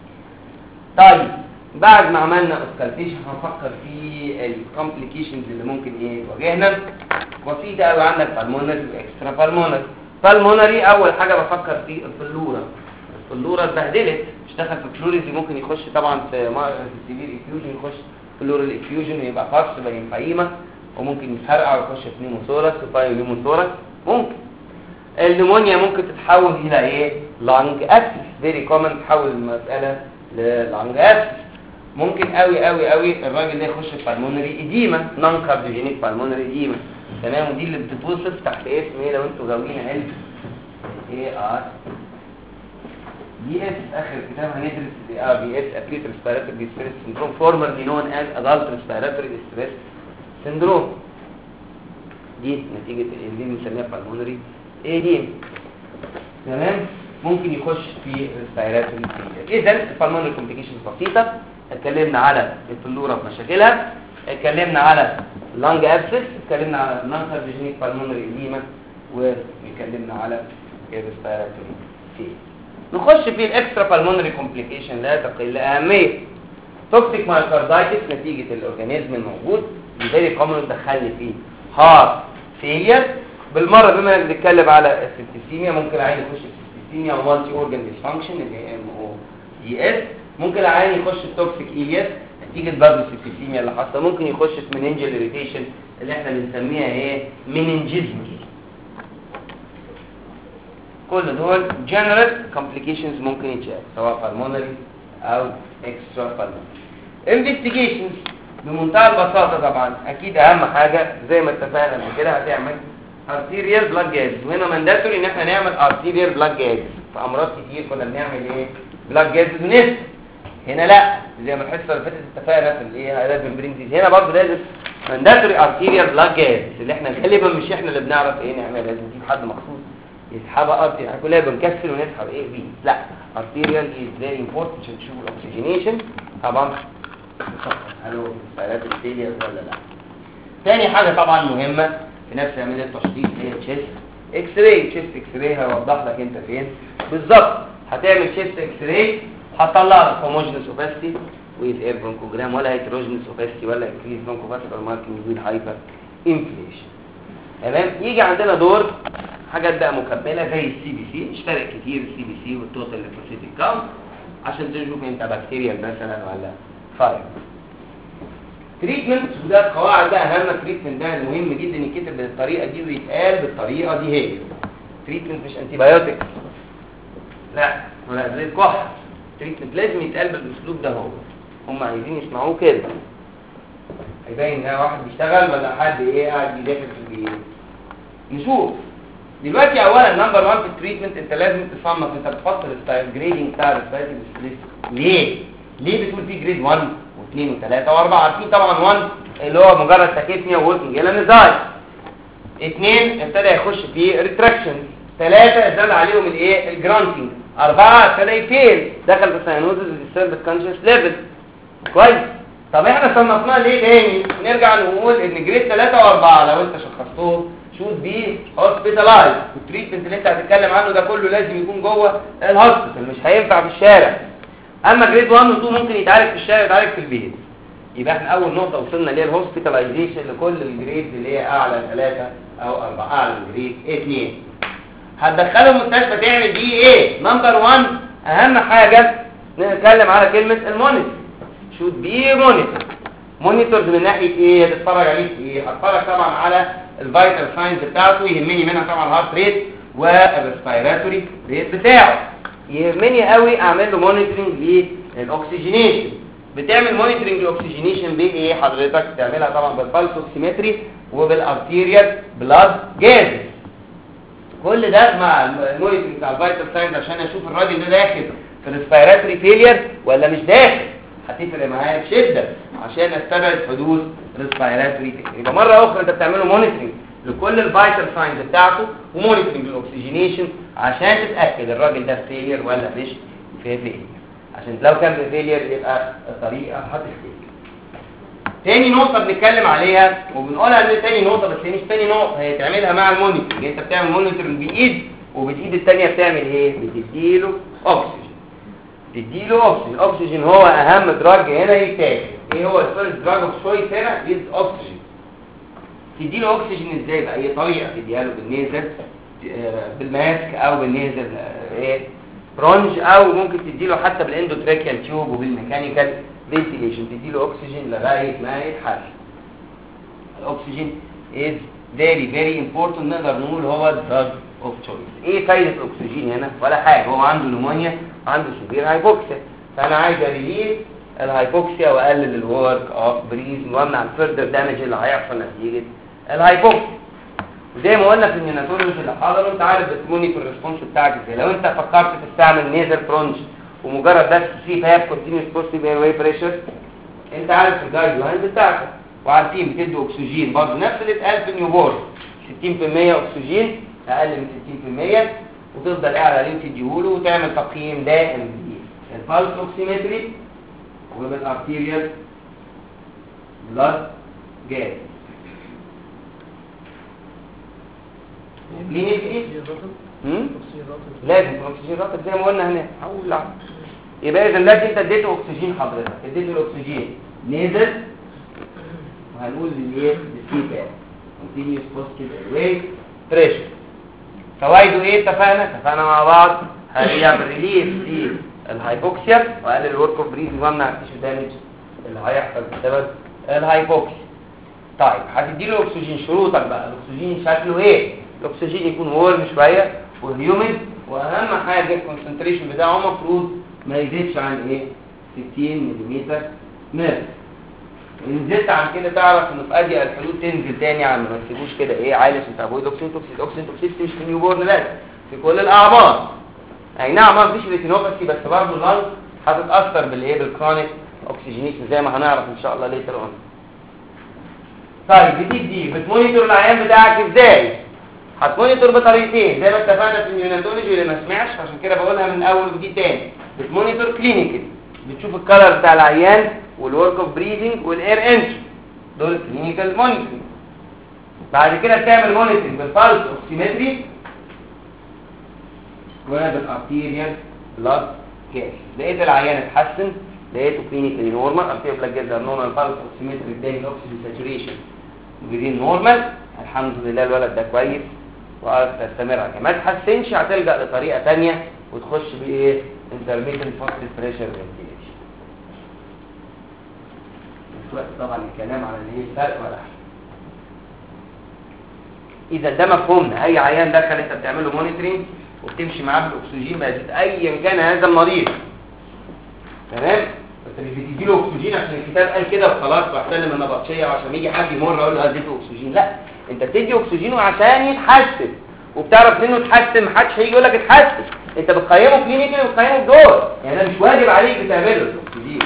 طيب بعد ما عملنا اوسكالتيشن هنفكر في الكومبليكيشنز اللي ممكن ايه تواجهنا. بسيطه قوي، عندك بالمونري واكسترا بالمونري. بالمونري اول حاجه بفكر في الفلوره. الفلوره اتبهدلت، مش دخل في كلوريزي، ممكن يخش طبعا في السيفير افيوجن، يخش فلورال افيوجن ويبقى فارس بين فايمه، وممكن يفرقع ويخش في نيموثوركس وبايونيموثوركس. ممكن النمونيا ممكن تتحول الى ايه؟ لانج ابسس. فيري كومن تحول المساله للانج ابسس. ممكن قوي قوي قوي الراجل ده يخش في بالمونري اديما، نون كارديوجينيك بالمونري اديما. تمام. ودي اللي بتتوصف تحت اسم ايه لو انتوا غاويين علم؟ ايه دي اس. اخر كتاب هندرس بي اس اكيوت ريسبيراتوري ديستريس سيندروم، فورمرلي نون از ادلت ريسبيراتوري ديستريس سيندروم. دي نتيجه اللي بنسميها بالمونري اديما. تمام. ممكن يخش في ريسبيراتوري فيلير. اذا البالمونري كومبليكيشنز بسيطه. اتكلمنا على الفلوره بمشاكلها، اتكلمنا على لانج ابسس، اتكلمنا على نون كارديوجينيك بالمونري اديما، واتكلمنا على الريسبيراتوري فيلير. نخش في الاكسترا بالمونري كومبليكيشن لا تقل اهميه. توكسيك مايوكاردايتس نتيجه الاورجانيزم الموجود، دي فيري كومن تدخلني فيه هارت فيلير. بالمره بما اننا بنتكلم على السبتيسيميا، ممكن العين يخش في السبتيسيميا ومالتي اورجان ديسفانكشن اللي هي MODS. ممكن العين يخش في توكسيك إلياس نتيجه برضه السبتيسيميا اللي حصل. ممكن يخش في مننجل اريتيشن اللي احنا بنسميها ايه؟ مننجيزم. كل دول جنرال كومبليكيشنز ممكن يتشاف سواء بالمونري او اكسترا بالمونري. انفستيجيشنز بمنتهى البساطه طبعا اكيد اهم حاجه زي ما اتفقنا قبل كده هتعمل ارتيريال بلاد جاز، وهنا مانداتوري ان احنا نعمل ارتيريال بلاد جاز. في امراض كتير كنا بنعمل ايه؟ بلاد جاز ونسب. هنا لا، زي ما الحصه اللي فاتت اتفقنا في الايه هيدات ممبرين، هنا برضه لازم مانداتوري ارتيريال بلاد جاز، اللي احنا غالبا مش احنا اللي بنعرف ايه نعمل، لازم نجيب حد مخصوص يسحبها ارتيريال. احنا كلنا بنكسل ونسحب ايه بي، لا ارتيريال از فيري امبورتنت عشان تشوف الاكسجينيشن طبعا هل هو فيروس الفيلير ولا لا. تاني حاجه طبعا مهمه في نفس عمليه التشخيص هي تشيست اكس راي. تشيست اكس راي هيوضح لك انت فين بالظبط. هتعمل تشيست اكس راي هتطلع لك هوموجينس اوباسيتي ويز اير برونكوجرام، ولا هيتروجينس اوباسيتي ولا انكريز برونكوفاسكولار ماركينج ويز هايبر انفليشن. تمام. يجي عندنا دور حاجات بقى مكمله زي السي بي سي، مش فارق كتير السي بي سي والتوتال ليكوسيتيك كاونت عشان تشوف انت بكتيريال مثلا ولا فايروس. تريتمنت، وده قواعد بقى اهم تريتمنت ده المهم جدا يتكتب بالطريقه دي ويتقال بالطريقه دي. هي تريتمنت مش انتي بايوتيك لا ولا زي الكحه، تريتمنت لازم يتقال بالاسلوب ده. هم عايزين يسمعوه كده، هيبين ان واحد بيشتغل ولا حد ايه قاعد بيذاكر في البيت. نشوف دلوقتي اولا نمبر 1 في التريتمنت انت لازم تصنف، انت بتفصل الستايل جريدنج بتاع الستايل ليه؟ ليه بتقول فيه جريد 1 و2 و3 و4؟ عارفين طبعا 1 اللي هو مجرد تاكيفنيا ووركينج الانزايم، 2 ابتدى يخش فيه ريتراكشن، 3 زاد عليهم الايه الجرانتنج، 4 ابتدى يفيل دخل في ساينوزز ديستربد كونشس ليفل. كويس. طب احنا صنفناه ليه تاني؟ نرجع نقول ان جريد 3 و4 لو انت شخصتهم شوت بيه هوسبيتالايز، والتريتمنت اللي انت هتتكلم عنه ده كله لازم يكون جوه الهوسبيتال، مش هينفع في الشارع. اما جريد 1 و 2 ممكن يتعالج في الشارع يتعالج في البيت. يبقى احنا اول نقطه وصلنا ليها الهوسبيتاليزيشن لكل الجريد اللي هي اعلى 3 او 4 اعلى جريد 2. هتدخله المستشفى تعمل بيه ايه؟ نمبر 1 اهم حاجه نتكلم على كلمه المونيتور. شوت بيه مونيتور من ناحيه ايه؟ هتتفرج عليه في ايه؟ هتفرج طبعا على الفيتال ساينز بتاعته، يهمني منها طبعا الهارت ريت والريسبيراتوري ريت بتاعه. يهمني قوي اعمل له مونيتورنج للاكسجينيشن. بتعمل مونيتورنج للاكسجينيشن بايه حضرتك؟ بتعملها طبعا بالبلس اوكسيمتري وبالارتيريال بلاد جاز. كل ده مع المونيتورنج بتاع الفيتال ساينز عشان اشوف الراجل ده داخل في الريسبيراتوري فيلير ولا مش داخل. هتفرق معايا بشده عشان استبعد حدوث ريسبيراتوري فيلير. يبقى مره اخرى انت بتعمله مونيتورنج لكل الفيتال ساينز بتاعته ومونيتورنج للاكسجينيشن عشان تتاكد الراجل ده فيلير ولا مش فيلير. عشان لو كان فيلير يبقى الطريقه هتختلف. تاني نقطه بنتكلم عليها وبنقولها ان تاني نقطه، بس مش تاني نقطه، هي تعملها مع المونيتورنج. انت بتعمل مونيتورنج بايد وبالايد الثانيه بتعمل ايه؟ بتديله اكسجين. الاكسجين هو اهم دراج هنا يتاخد. ايه هو الفيرست دراج اوف تشويس هنا؟ اكسجين. تديله اكسجين ازاي باي طريقه؟ تديها له بالنيزل بالماسك او بالنيزل ايه برونج، او ممكن تديله حتى بالاندوتراكيال تيوب وبالميكانيكال فنتيليشن. تديله اكسجين لغايه ما يتحل. الاكسجين از فيري امبورتنت، نقدر نقول هو الدراج اوف تشويس. ايه فايده الاكسجين هنا؟ ولا حاجه، هو عنده نمونيا عنده سيفير هايبوكسيا، فانا عايز اريليز الهايبوكسيا واقلل الورك اوف بريزنج وامنع الفيردر دامج اللي هيحصل نتيجه الهايبوكسيا. وزي ما قلنا في النيوناتولوجي اللي حضروا انت عارف بتمونيتور الريسبونس بتاعك ازاي. لو انت فكرت تستعمل نيزل برونج ومجرد بس تسيب هاب كونتينيوس بوزيتيف اير واي بريشر، انت عارف الجايد لاين بتاعتك وعارفين بتدي اكسجين برضه نفس اللي اتقال في النيوبورن 60% اكسجين اقل من 60%، وتفضل قاعد عليه تديهوله وتعمل تقييم دائم بالبلس اوكسيمتري وبالارتيريال بلاد جاز. ليه ايه؟ لازم الاكسجين رطب زي ما قلنا هنا. هقول يبقى اذا لازم انت اديته اكسجين، حضرتك اديته الاكسجين نزل وهنقول الايه السي باب كونتينيوس بوزيتيف اير بريشر. فوائده ايه؟ اتفقنا مع بعض. هيعمل ريليف للهايبوكسيا وقلل الورك اوف بريزنج وامنع التيشو دامج اللي هيحصل بسبب الهايبوكسيا. طيب هتدي له اكسجين، شروطك بقى الاكسجين شكله ايه؟ الاكسجين يكون وورم شويه وهيوميد، واهم حاجه الكونسنتريشن بتاعه المفروض ما يزيدش عن ايه 60 ملم ميركوري. نزلت عن كده تعرف انه في اضيق الحدود تنزل تاني عن ما تسيبوش كده ايه عالي عشان تابويد اوكسين توكسيد. اوكسين توكسيد مش في نيو بورن بس، في كل الاعمار. اي نعم ما فيش ريتينوباثي بس برضه اللنج هتتاثر بالايه بالكرونيك اوكسجينيشن زي ما هنعرف ان شاء الله ليتر اون. طيب دي بتمونيتور العيان بتاعك ازاي؟ هتمونيتور بطريقتين زي ما اتفقنا في النيوناتولوجي اللي ما سمعش، عشان كده بقولها من اول وجديد تاني. بتمونيتور كلينيكال، بتشوف الكلر بتاع العيان والورك اوف بريذنج والاير انتري، دول كلينيكال مونيتورنج. بعد كده بتعمل مونيتورنج بالبالس اوكسيمتري وبالارتيريال بلاد كاش. لقيت العيان اتحسن، لقيته كلينيكالي نورمال، ارتيريال بلاد جاز نورمال، بالس اوكسيمتري اداني الاكسجين ساتوريشن وجدين نورمال، الحمد لله الولد ده كويس وهتستمر على كده. ما تحسنش هتلجأ لطريقه ثانيه وتخش بايه انترميتنت بوزيتيف بريشر فنتيليشن. مش وقت طبعا الكلام على الايه الفرق ولا حاجه. اذا ده مفهومنا، اي عيان دخل انت بتعمل له مونيتورنج وبتمشي معاه بالاكسجين بقى ايا كان هذا المريض، تمام؟ بس مش بتديله اكسجين عشان الكتاب قال كده وخلاص واحسن من النبطشيه وعشان يجي حد يمر اقول له اديته اكسجين، لا، انت بتدي اكسجين عشان يتحسن، وبتعرف منه اتحسن، محدش هيجي يقول لك اتحسن، انت بتقيمه كلينيكالي وبتقيمه بدور، يعني ده مش واجب عليك بتعمله الاكسجين،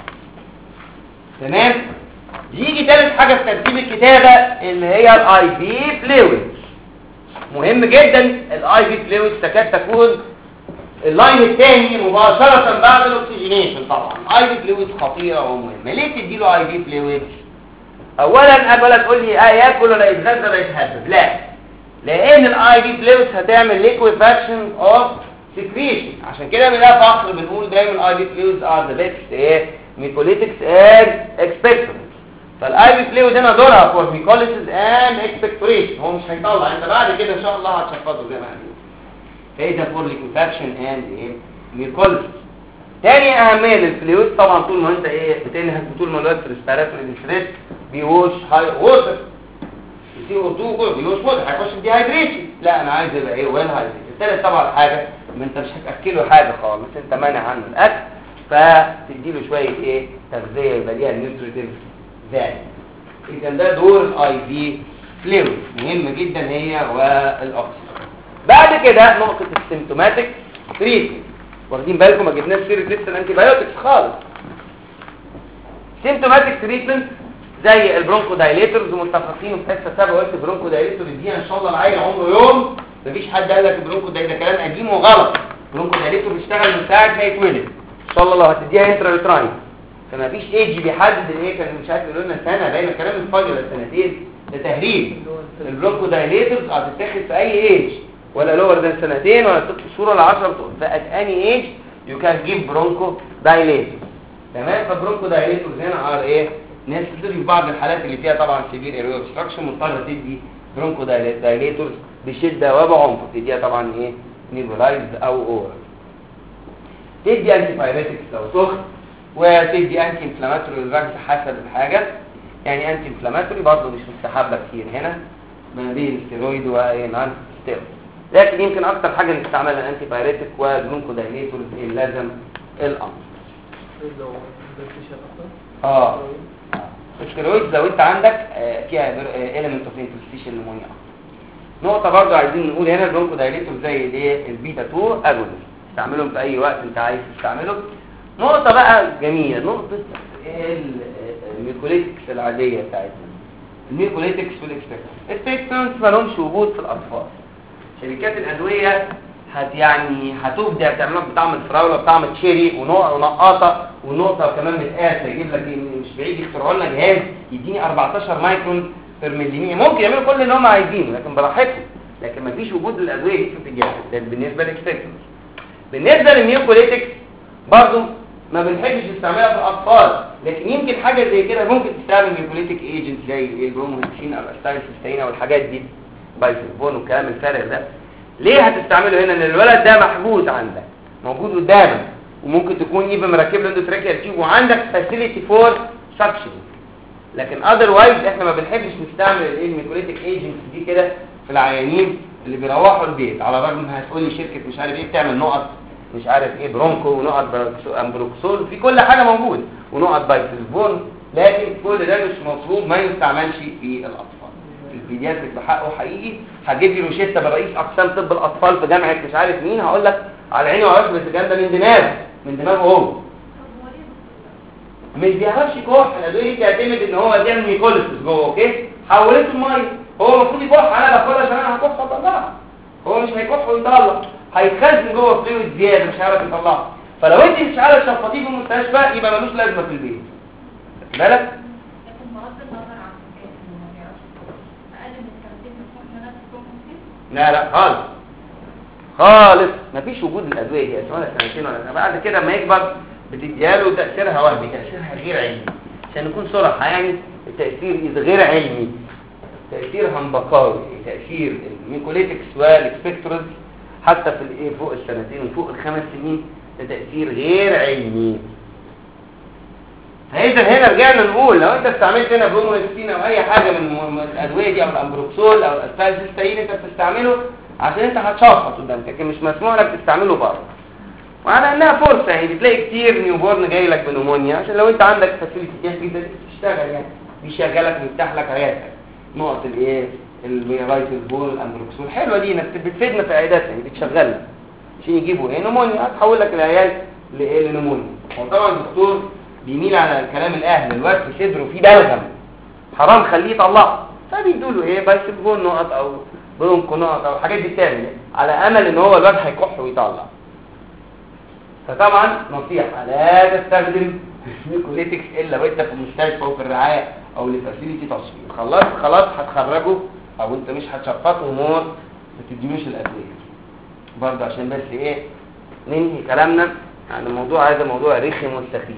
تمام؟ يجي ثالث حاجه في ترتيب الكتابه اللي هي الاي في فلويد. مهم جدا الاي في فلويد تكاد تكون اللاين الثاني مباشره بعد الاكسجينيشن. طبعا الاي في فلويد خطيره ومهمه. ليه تديله اي في فلويد؟ اولا قبل لا تقول لي ياكل ولا يتغذى ولا يتهذب، لا، لان الاي في فلويد هتعمل ليكويفاكشن اوف سكريشن. عشان كده بنلاقي فخر بنقول دايما الاي في فلويدز ار ذا بيست ايه ميكوليتكس اند اكسبكتورنت. فالاي في فلويد هنا دورها فور ميكوليسيس اند اكسبكتوريشن، هو مش هيطلع، انت بعد كده ان شاء الله هتشفطه زي ما هنقول. فاذا فور ليكويفاكشن اند ايه ميكوليسيس. تاني اهميه للفلويد طبعا طول ما انت ايه بتنهج، طول ما الوقت ريسبيراتوري ديستريس بيوش هاي ووتر، سي او 2 جوه بيوش ووتر، هيخش في ديهايدريشن، لا انا عايز يبقى ايه ويل هايدريتد. الثالث طبعا حاجه ما انت مش هتاكله حاجه خالص، انت مانع عنه الاكل، فتديله شويه ايه تغذيه يبقى ليها نيوتريتيف فاليو. اذا ده دور الاي في فلويد، مهم جدا هي والاكسجين. بعد كده نقطه السيمتوماتيك تريتمنت، واخدين بالكم ما جبناش سيره لسه الانتي بايوتكس خالص. سيمتوماتيك تريتمنت زي البرونكو دايليتورز، ومتفقين وفي حصه سابقه قلت البرونكو دايليتور دي ان شاء الله العيل عمره يوم مفيش حد قال لك البرونكو ده كلام قديم وغلط. البرونكو دايليتور بيشتغل من ساعه ما يتولد ان شاء الله. لو هتديها انترا يوتراين فما فيش ايج بيحدد الايه، كان مش عارف يقولوا لنا سنه باين الكلام الفاضي سنتين، ده تهريج. البرونكو دايليتورز هتتاخد في اي ايج، ولا لور ذان سنتين ولا 6 شهور ولا 10 فات اني ايج يو كان جيف برونكو دايليتور، تمام؟ فبرونكو دايليتور هنا ار ايه ناس في بعض الحالات اللي فيها طبعا سيفير ايروي اوبستراكشن مضطره تدي برونكو دايليتورز بشده وبعنف، تديها طبعا ايه نيبولايزد او اورال. تدي انتي بايريتكس لو سخن، وتدي انتي انفلاماتوري دراجز حسب الحاجه، يعني انتي انفلاماتوري برضه مش مستحبه كتير هنا ما بين الستيرويد ونان ستيرويد، لكن يمكن اكتر حاجه نستعملها الانتي بايريتك والبرونكو دايليتورز اللي لازم الامر. الستيرويد لو انت عندك فيها element of interstitial pneumonia. نقطه برضه عايزين نقول هنا البرونكو دايليتور زي الايه البيتا 2 اجونست، استعملهم في اي وقت انت عايز تستعمله. نقطه بقى جميله، نقطه الميكوليتكس العاديه بتاعتنا، الميكوليتكس والاكسبكتورنت ما لهمش وجود في الاطفال. شركات الادويه هتبدع تعمل لك بطعم الفراوله بطعم التشيري ونقاطه ونقطه وكمان متقاسه، يجيب لك مش بعيد يخترعوا لنا جهاز يديني 14 مايكرون بير مليمتر، ممكن يعملوا كل اللي هم عايزينه لكن براحتهم، لكن ما فيش وجود للادويه دي في الجهاز. ده بالنسبه للاكسبكتورنت. بالنسبه للميوكوليتكس برضه ما بنحبش نستعملها في الاطفال، لكن يمكن حاجه زي كده ممكن تستعمل ميوكوليتك ايجنت زي البروموهيكسين او الاستايلسيستين او الحاجات دي بايفون والكلام الفارغ ده. ليه هتستعمله هنا؟ ان الولد ده محجوز عندك موجود قدامك، وممكن تكون ايفن مركب له اندوتراكيال تيوب وعندك فاسيلتي فور سكشن، لكن اذروايز احنا ما بنحبش نستعمل الميكوليتك ايجنت دي كده في العيانين اللي بيروحوا البيت، على الرغم انها هتقول لي شركه مش عارف ايه بتعمل نقط مش عارف ايه برونكو ونقط امبروكسول، في كل حاجه موجود، ونقط بايفلفون لكن كل ده مش مطلوب، ما يستعملش في الاطفال. البيدياتريك بحقه حقيقي هجيب لي روشته برئيس اقسام طب الاطفال في جامعه مش عارف مين، هقول لك على عيني وعلى راسي، بس الكلام ده من دماغه هو. مش بيعرفش يكح، الادويه دي تعتمد ان هو بيعمل ميكوليسيس جوه، اوكي؟ حولته الميه، هو المفروض يكح، انا باخدها عشان انا هكح واطلعها. هو مش هيكح ويطلع، هيتخزن جوه فلويد زياده مش هيعرف يطلعها. فلو انت مش عارف تشفطيه في المستشفى يبقى ملوش لازمه في البيت. خد بالك؟ لا خالص مفيش وجود الادويه دي ولا سنتين ولا بعد كده اما يكبر بتدياله تاثيرها وهمي، تاثيرها غير علمي. عشان نكون صراحه يعني التاثير غير علمي، تاثير همبكاوي، تاثير الميكوليتكس والاكسبكتورز حتى في الايه فوق السنتين وفوق الخمس سنين ده تاثير غير علمي. فاذا هنا رجعنا نقول لو انت استعملت هنا بروموستين او اي حاجه من الادويه دي او الامبروكسول او الاسفالزيستين انت بتستعمله عشان انت هتشفط قدامك، لكن مش مسموح لك تستعمله بره. وعلى انها فرصه يعني بتلاقي كتير نيوبورن جاي لك بنمونيا، عشان لو انت عندك فاسيلتي كتير جدا تشتغل يعني بيشغلك ويفتح لك عيادتك نقط الايه الرايتلبول الامبروكسول حلوه دي انك بتفيدنا في عياداتنا يعني بتشغلنا عشان يجيبوا ايه نمونيا، هتحول لك العيال لايه لنمونيا. وطبعا الدكتور بيميل على كلام الاهل، الواد في صدره فيه بلغم حرام خليه يطلعه، فبيدوا له ايه بايسبول نقط او برونكو نقط او حاجات دي بتعمل على امل ان هو الواد هيكح ويطلع. فطبعا نصيحه لا تستخدم ميكوليتكس الا وانت في المستشفى او في الرعايه او الفاسيلتي تصوير. خلاص هتخرجه او انت مش هتشفطه مور ما تديلوش الادويه برضه عشان بس ايه ننهي كلامنا عن الموضوع. هذا موضوع رخم وسخيف.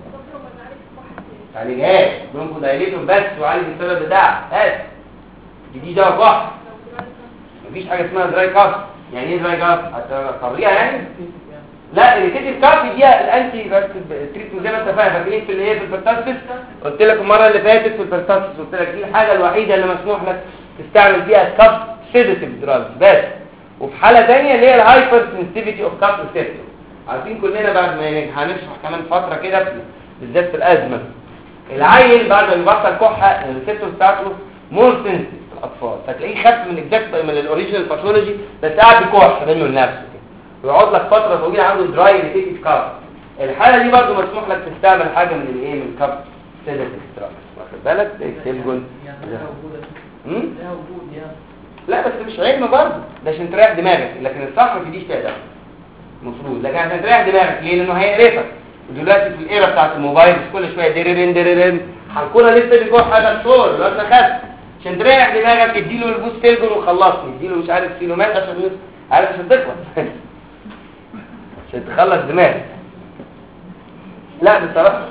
عالجهاش برونكو دايليتور بس وعالج السبب بتاعه بس، دي دواء كح، مفيش حاجه اسمها دراي كاف. يعني ايه دراي كاف؟ هتطريها يعني؟ لا الريتيتيف كاف دي الانتي تريتمنت زي ما انت فاهم. فاكرين في اللي هي في البرتاسيس قلت لك المره اللي فاتت في البرتاسيس قلت لك دي الحاجه الوحيده اللي مسموح لك تستعمل فيها كاف سيداتيف دراجز بس. وفي حاله ثانيه اللي هي الهايبر سنسيتيفيتي اوف كاف ريسبتور. عارفين كلنا بعد ما هنشرح كمان فتره كده بالذات في الازمه العيل بعد ما يبطل كحه الريسبتور بتاعته مور سنسيتيف في الاطفال، فتلاقيه خف من الاكزاكت من الاوريجينال باثولوجي بس قاعد بكح منه لنفسه ويقعد لك فتره طويله عنده دراي ريتيتيف كاف. الحاله دي برضو مسموح لك تستعمل حاجه من الايه من كاف سيداتيف دراجز، واخد بالك زي السيلجون لا بس مش علم برضه ده عشان تريح دماغك، لكن الصح في دي تقدر المفروض، لكن عشان تريح دماغك ليه؟ لانه هيقرفك. ودلوقتي في الايرا بتاعت الموبايل كل شويه ديرين هنكون لسه بيكح هذا الشهور الوقت خف. عشان تريح دماغك اديله البوست سيلجون وخلصني، اديله مش عارف كيلومات عشان تخلص عشان تخلص دماغك. لا بصراحه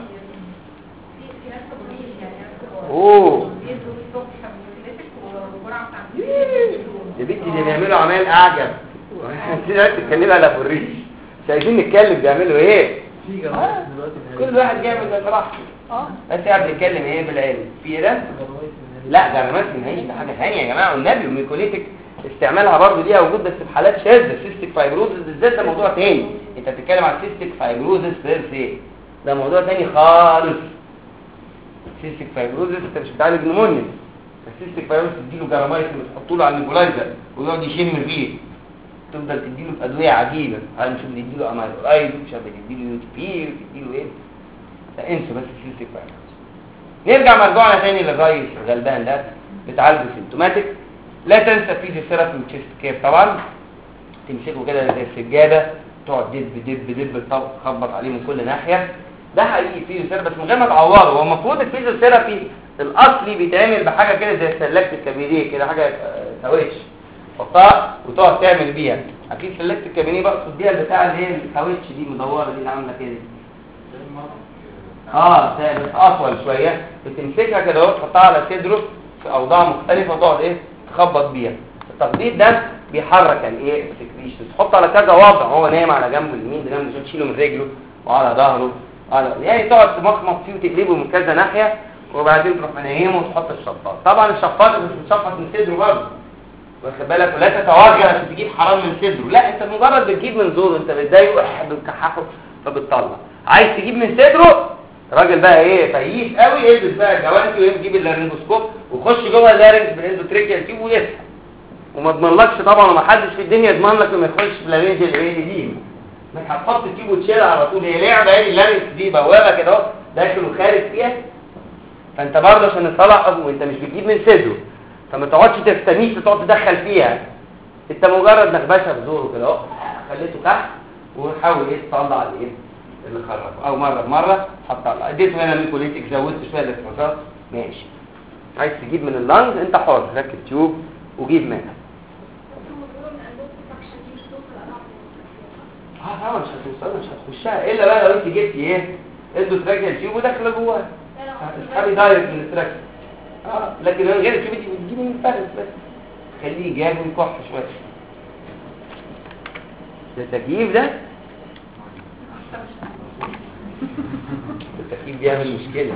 يا بنتي اللي بيعملوا عمال اعجب انت بتتكلمي على فريش شايفين نتكلم بيعملوا ايه كل واحد بيعمل براحته بس قاعد بيتكلم ايه بالعلم في ده. لا ده رمات مش ده حاجه ثانيه يا جماعه والنبي. والميكوليتك استعمالها برضه ليها وجود بس في حالات شاذه. سيستيك فايبروزس بالذات ده موضوع ثاني. انت بتتكلم عن سيستيك فايبروزس بيرسي ده موضوع ثاني خالص. سيستيك فايبروزس انت مش بتعالج نمونيا. السيستيك فايبروزس تديله جرامايسين وتحطه له على النيبولايزر ويقعد يشم فيه، تفضل تديله في ادويه عجيبه. مش بتديله امايلورايد مش بتديله نوتبير بتديله ايه انسى بس السيستيك فايبروزس. نرجع مرجوعنا تاني للرئيس الغلبان ده بتعالجه سيمتوماتيك. لا تنسى فيزيوثيرابي وتشيست كير طبعا، تمسكه كده زي السجاده تقعد دب تخبط عليه من كل ناحيه. ده حقيقي فيزيوثيرابي بس من غير ما تعوره. هو المفروض الفيزيوثيرابي الاصلي بيتعمل بحاجه كده زي السلكت الكابينيه كده حاجه كاوتش تحطها وتقعد تعمل بيها. اكيد سلكت الكابينيه بقصد بيها البتاع اللي هي الكاوتش دي المدوره دي اللي عامله كده بس اطول شويه. بتمسكها كده وتحطها على صدره في اوضاع مختلفه وتقعد ايه تخبط بيها. التخبيط ده بيحرك الايه السكريشن. تحط على كذا وضع، هو نايم على جنبه اليمين ده جنبه تشيله من رجله وعلى ظهره يعني تقعد تمخمخ فيه وتقلبه من كذا ناحيه وبعدين تروح منيمه وتحط الشفاط. طبعا الشفاط مش بتشفط من صدره برضه واخد بالك، ولا تتوجه عشان تجيب حرام من صدره. لا انت مجرد بتجيب من زوره، انت بتضايقه بتكححه فبتطلع. عايز تجيب من صدره راجل بقى ايه فهيس قوي، يلبس بقى جوانتي ويجيب اللارنجوسكوب ويخش جوه اللارنج بالاندوتريكيال تيوب ويفتح، وما اضمنلكش طبعا، وما حدش في الدنيا يضمن لك لما يخش في اللارنج الايه دي، انك هتحط التيوب وتشيلها على طول. هي لعبه ايه اللارنج دي، بوابه كده اهو داخل وخارج فيها. فانت برضه عشان تصلح وانت مش بتجيب من صدره، فما تقعدش تستنيك تقعد تدخل فيها، انت مجرد نخبشها في زوره كده اهو، خليته تحت وحاول ايه تطلع الايه اللي خرجه، او مره بمره هتطلع. اديته هنا ميكوليتيك، زودت شويه الاكسسوارات ماشي. عايز تجيب من اللنج انت حر، ركب تيوب وجيب منها. طبعا مش هتوصلها، مش هتخشها الا بقى لو انت جبتي ايه اندوتراكيال تيوب وداخله جواها، هتسحبي دايركت من التراكيال. لكن من غير التيوب دي بتجيبي من الفرس بس، خليه جاب ويكح شويه. ده التكييف ده التكييف بيعمل مشكله.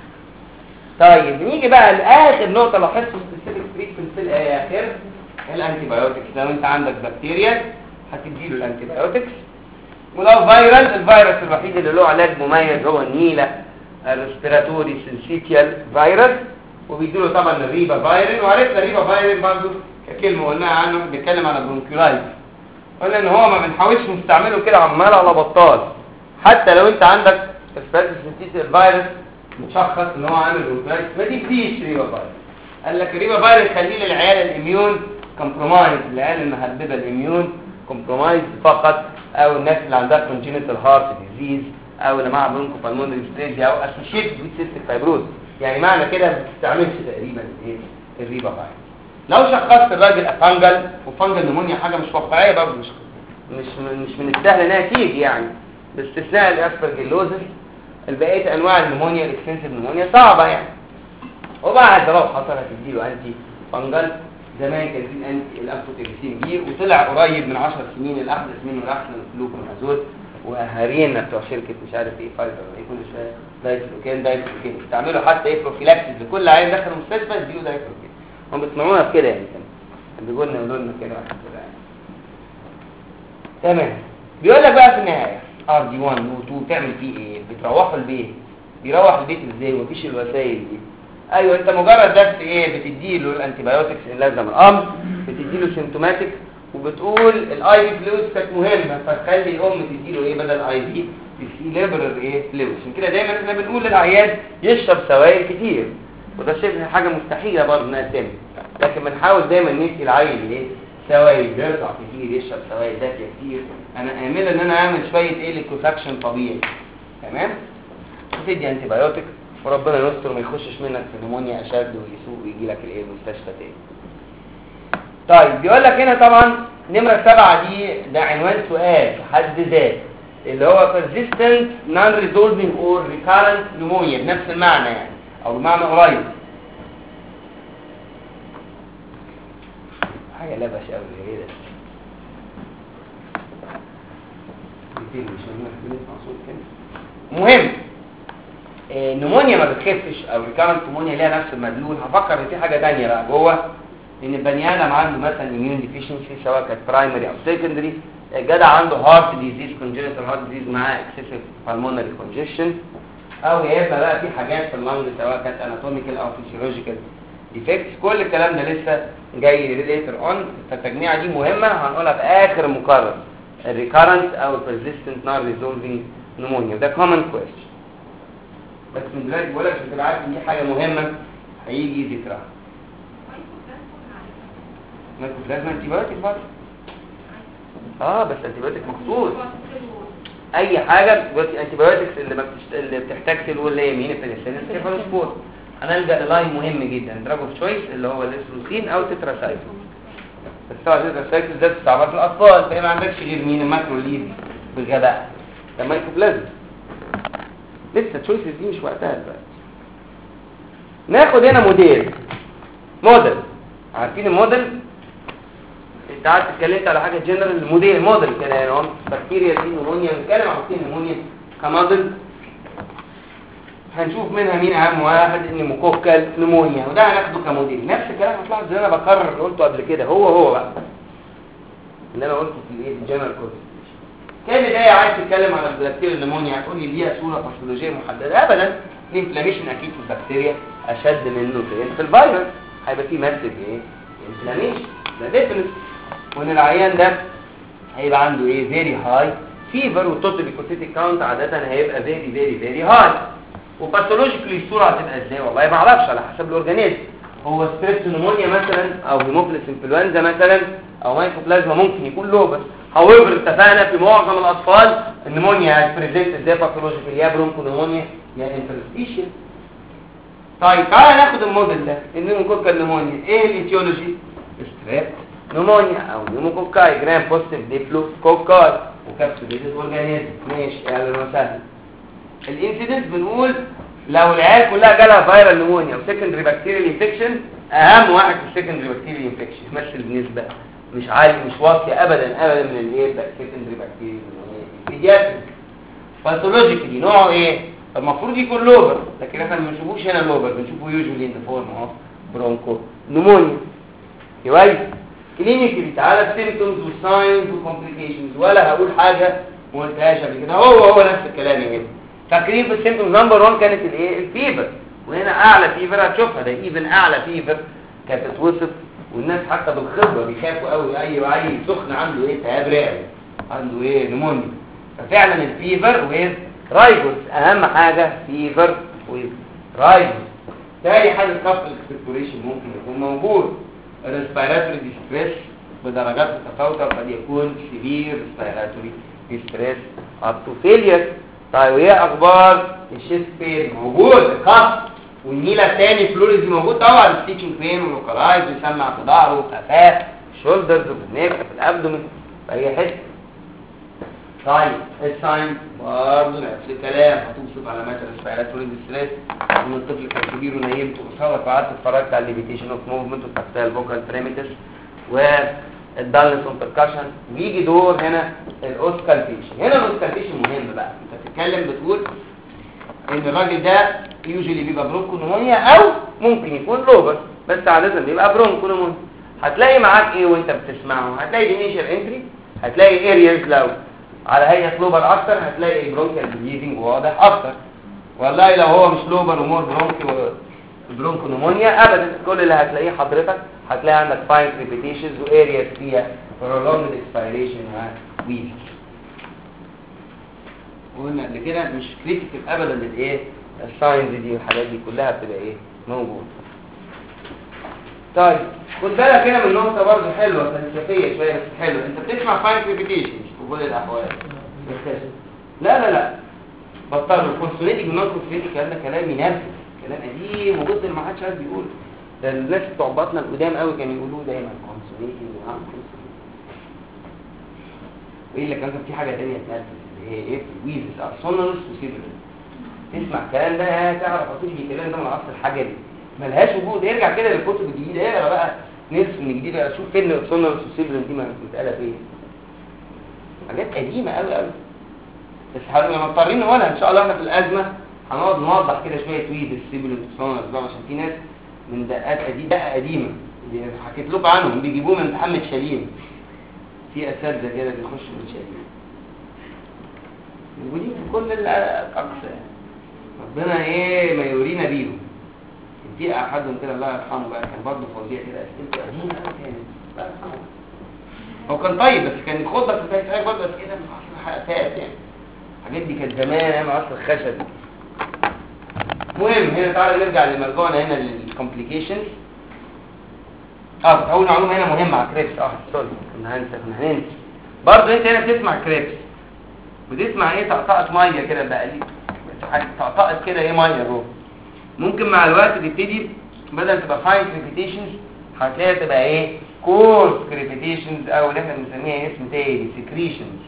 طيب نيجي بقى لاخر نقطه لاحظت سبيسيفيك تريتمنت في الاخر، الانتي بايوتكس. لو انت عندك بكتيريا هتديله الانتي بايوتكس، ولو فيروس، الفيروس الوحيد اللي له علاج مميز هو النيلا الريسبيراتوري سينسيتيال فيروس، وبيديله طبعا الريبا فايرين. وعرفنا الريبا فايرين برضه كلمه قلناها عنه، بيتكلم عن البرونكيولايتس، قلنا ان هو ما بنحاولش نستعمله كده عمال على بطال. حتى لو انت عندك الريسبيراتوري سينسيتيال فيروس مشخص ان هو عامل برونكيولايتس، ما تديش ريبا فايرين. قال لك الريبا فايرين خليه للعيال الاميون كومبرومايز، العيال المهببه الاميون كومبرومايز فقط، او الناس اللي عندها كونجينيتال هارت ديزيز، او اللي معاها برونكو بالمونري ديستريزيا، او اسوشيتد بسيستيك فايبروز. يعني معنى كده ما بتستعملش تقريبا ايه الريبا فايروس. لو شخصت الراجل افانجل، وفانجل نمونيا حاجه مش واقعيه برضه، مش من السهل انها تيجي يعني، باستثناء الاسبرجيلوزس، البقيه انواع النمونيا الاكستنسيف نمونيا صعبه يعني. وبعد لو حصل هتديله انتي فانجل. زمان كان في انتي الامفوتيريسين بي، وطلع قريب من 10 سنين الاحدث منه الاحسن الفلوكونازول، وهارينا بتوع شركه مش عارف ايه فايزر ايه كل شويه دايفلوكين استعملوا حتى ايه بروفيلاكسيس لكل عيان دخل المستشفى يديله دايفلوكين. هم بيسمعونا بكده يعني، كان بيقولوا لنا كده واحد كده يعني. تمام. بيقول لك بقى في النهايه ار دي 1 و2 تعمل فيه ايه؟ بتروحوا البيت. بيروح البيت ازاي؟ مفيش الوسائل دي. ايوه انت مجرد بس ايه بتديله الانتي بايوتكس ان لازم الامر، بتديله سيمتوماتيك، وبتقول الاي في فلويد كانت مهمه، فتخلي الام تديله ايه بدل اي في سيليبرال ايه فلويد. عشان كده دايما احنا بنقول للعيان يشرب سوائل كتير، وده شبه حاجه مستحيله برضه انها تتم، لكن بنحاول دايما ندي العيل ايه سوائل، يرضع كتير، يشرب سوائل دافيه كتير. انا امل ان انا اعمل شويه ايه ليكوفاكشن طبيعي. تمام. وتدي انتي بايوتك، وربنا يستر ما يخشش منك في نمونيا اشد ويسوق ويجي لك الايه المستشفى تاني. طيب بيقول لك هنا طبعا نمره 7 دي ده عنوان سؤال في حد ذاته، اللي هو persistent non resolving or recurrent pneumonia، بنفس المعنى يعني او بمعنى قريب. حاجه لبش قوي ايه ده؟ مهم النمونيا ما بتخفش، او ريكارنت نمونيا ليها نفس المدلول. هفكر ان في حاجه ثانيه بقى جوه، ان البني ادم عنده مثلا اميون ديفيشنسي سواء كانت برايمري او سيكندري، الجدع عنده هارت ديزيز كونجنتال هارت ديزيز معاه اكسسيف بالمونري كونجيشن، او يا اما بقى في حاجات في اللنج سواء كانت اناتوميكال او فيسيولوجيكال ديفكتس. كل الكلام ده لسه جاي ليتر اون، فالتجميعه دي مهمه هنقولها في اخر المقرر. الريكارنت او البرزيستنت نون ريزولفينج نمونيا ده كومن كويستشن، بس من دلوقتي بقول لك عشان تبقى عارف ان دي حاجه مهمه هيجي ذكرها. مايكوبلازما انتي بايوتيك برضه بس انتي بايوتيك مخصوص. اي حاجه دلوقتي انتي بايوتكس اللي بتحتاج سيلول يمين البنسلين الكيفالوسبور. هنلجا للاين مهم جدا دراج اوف تشويس اللي هو الاسروسين او تتراسايكلين. بس طبعا التتراسايكلين ده بتستعمل في الاطفال، فما عندكش غير مين الماكروليد بالغباء ده مايكوبلازما. لسه تشويسز دي مش وقتها دلوقتي. ناخد هنا موديل عارفين الموديل؟ انت قاعد اتكلمت على حاجه جنرال، موديل كده يعني هم بكتيريا دي نمونيا، بنتكلم عن نمونيا كموديل. هنشوف منها مين اهم واحد، النيموكوكال نمونيا، وده هناخده كموديل. نفس الكلام هتلاحظ ان انا بكرر اللي قلته قبل كده، هو بقى اللي انا قلته في الايه الجنرال كورس. كان جاي عايز تتكلم على البكتيريا النمونيا هتقول لي ليها صوره باثولوجيه محدده؟ ابدا. الانفلاميشن اكيد في البكتيريا اشد منه في الفيروس، هيبقى فيه ماسيف ايه؟ انفلاميشن، ده ديفنس. وان العيان ده هيبقى عنده ايه؟ فيري هاي فيفر، والتوتال ليكوسيتيك كاونت عاده هيبقى فيري فيري فيري هاي. وباثولوجيكلي الصوره هتبقى ازاي؟ والله ما اعرفش، على حسب الاورجانيزم. هو ستريبت نمونيا مثلا او هيموفيلس انفلونزا مثلا او مايكوبلازما ممكن يكون لوبس. هاويفر اتفقنا في معظم الاطفال النمونيا هتبريزنت ازاي باثولوجيكال؟ يا برونكو نمونيا يا انترستيشن. طيب تعالى ناخد الموديل ده، النيموكوكال نمونيا. ايه الايتيولوجي؟ ستريبت نمونيا او نيموكوكاي جرام بوزيتيف ديبلو كوكاي وكابسوليتد اورجانيزم. ماشي، اهلا وسهلا. الانسيدنس بنقول لو العيال كلها جالها فيرال نمونيا وسكندري بكتيريال انفكشن، اهم واحد في السكندري بكتيريال انفكشن يمثل بنسبه مش عاليه مش واطيه ابدا من الايه سكندري بكتيريال بيدياتريك. باثولوجيكالي نوعه ايه؟ المفروض يكون لوبر، لكن احنا ما بنشوفوش هنا لوبر، بنشوفه يوجوالي ان فورم اوف برونكو نمونيا. كويس. كلينيكالي تعالى السيمبتومز والساينز والكومبليكيشنز، ولا هقول حاجه ما قلتهاش قبل كده، هو نفس الكلام هنا. فاكرين في السيمبتومز نمبر 1 كانت الايه؟ الفيفر. وهنا اعلى فيفر هتشوفها، ده ايفن اعلى فيفر كانت تتوصف، والناس حتى بالخبره بيخافوا قوي اي عيل سخن عنده ايه؟ التهاب رئوي، عنده ايه؟ نمونيا. ففعلا الفيفر ويز رايجوس، اهم حاجه فيفر ويز رايجوس. تاني حاجه كف الاكسبكتوريشن ممكن يكون موجود. الريسبيراتوري ديستريس بدرجات متفاوته، قد يكون سيفير ريسبيراتوري ديستريس اب تو فيلير. طيب وايه اخبار الشيست بين؟ موجود. الكف والنيله الثاني فلوريزي موجود طبعا. الستيتشنج بين واللوكالايز بيسمع في ظهره وفي قفاه، الشولدرز وفي النيك في الابدومين في اي حته. طيب الساين برضه نفس الكلام، هتوصف علامات الريسبيراتوري ديستريس. من الطفل كان كبير ونيمته وصورت وقعدت اتفرجت على الليفيتيشن اوف موفمنت والتكتايل فوكال بريميتس والدالنس والبركشن. ويجي دور هنا الاوسكالبيشن. هنا الاوسكالبيشن مهم بقى، انت بتتكلم بتقول ان الراجل ده يوجولي بيبقى برونكو نمونيا او ممكن يكون لوبر، بس عاده بيبقى برونكو نمونيا. هتلاقي معاك ايه وانت بتسمعه؟ هتلاقي انيشال انتري، هتلاقي ارياز لو على هيئه لوبر اكتر، هتلاقي البرونكيال بليدنج واضح اكتر. والله لو هو مش لوبر ومور برونكو نمونيا ابدا، كل اللي هتلاقيه حضرتك هتلاقي عندك فاين ريبيتيشنز وارياز فيها prolonged expiration وويز. وقلنا قبل كده مش كريتيكال ابدا للايه؟ الساينز دي والحاجات دي كلها بتبقى ايه؟ موجوده. طيب خد بالك هنا من نقطه برضه حلوه فلسفيه شويه بس حلوه. انت بتسمع فاين ريبيتيشنز في كل الاحوال. لا بطلوا الكونسونيتنج والنون كونسونيتنج، الكلام ده كلام ينفذ، كلام قديم وجزء ما حدش عارف بيقوله. ده الناس بتوع بطنه القدام قوي كانوا يقولوه دايما كونسونيتنج ونون كونسونيتنج. وايه اللي كان في حاجه ثانيه تنفذ اللي هي ايه؟ ويزس ارسونالس وسيبرين. تسمع الكلام ده تعرف اصل الكلام ده من العصر الحجري ملهاش وجود. ارجع كده للكتب الجديده، اقرا بقى نرسم من جديد، شوف فين ارسونالس وسيبرين دي متقاله فين. حاجات قديمه قوي بس مضطرين نقولها ان شاء الله. احنا في الازمه هنقعد نوضح كده شويه ويزس سيبرين ارسونالس ده، عشان في ناس من دقه قديمه اللي حكيت لكم عنهم بيجيبوه من محمد شاليم، في اساتذه كده بيخشوا من شاليم موجودين في كل الاقصى. ربنا ايه ما يورينا بيهم. في احدهم كده الله يرحمه بقى كان برضه فظيع كده، اسئلته قديمه قوي كانت الله يرحمه. هو كان طيب بس كان يخضك في حاجه برضه كده من عصر الحقيقات يعني. الحاجات دي كانت زمان ايام عصر الخشب. المهم هنا تعالى نرجع لمرجعنا هنا للكومبليكيشنز. اول معلومه هنا مهمه على كريبس. سوري كنا هننسى برضه. انت هنا بتسمع كريبس بتسمع ايه؟ طقطقه ميه كده بقى لي طقطقه كده ايه؟ ميه جوه. ممكن مع الوقت تبتدي بدل تبقى فاين كريبيتيشنز هتلاقيها تبقى ايه؟ كورس كريبيتيشنز او اللي احنا بنسميها اسم تاني سكريشنز.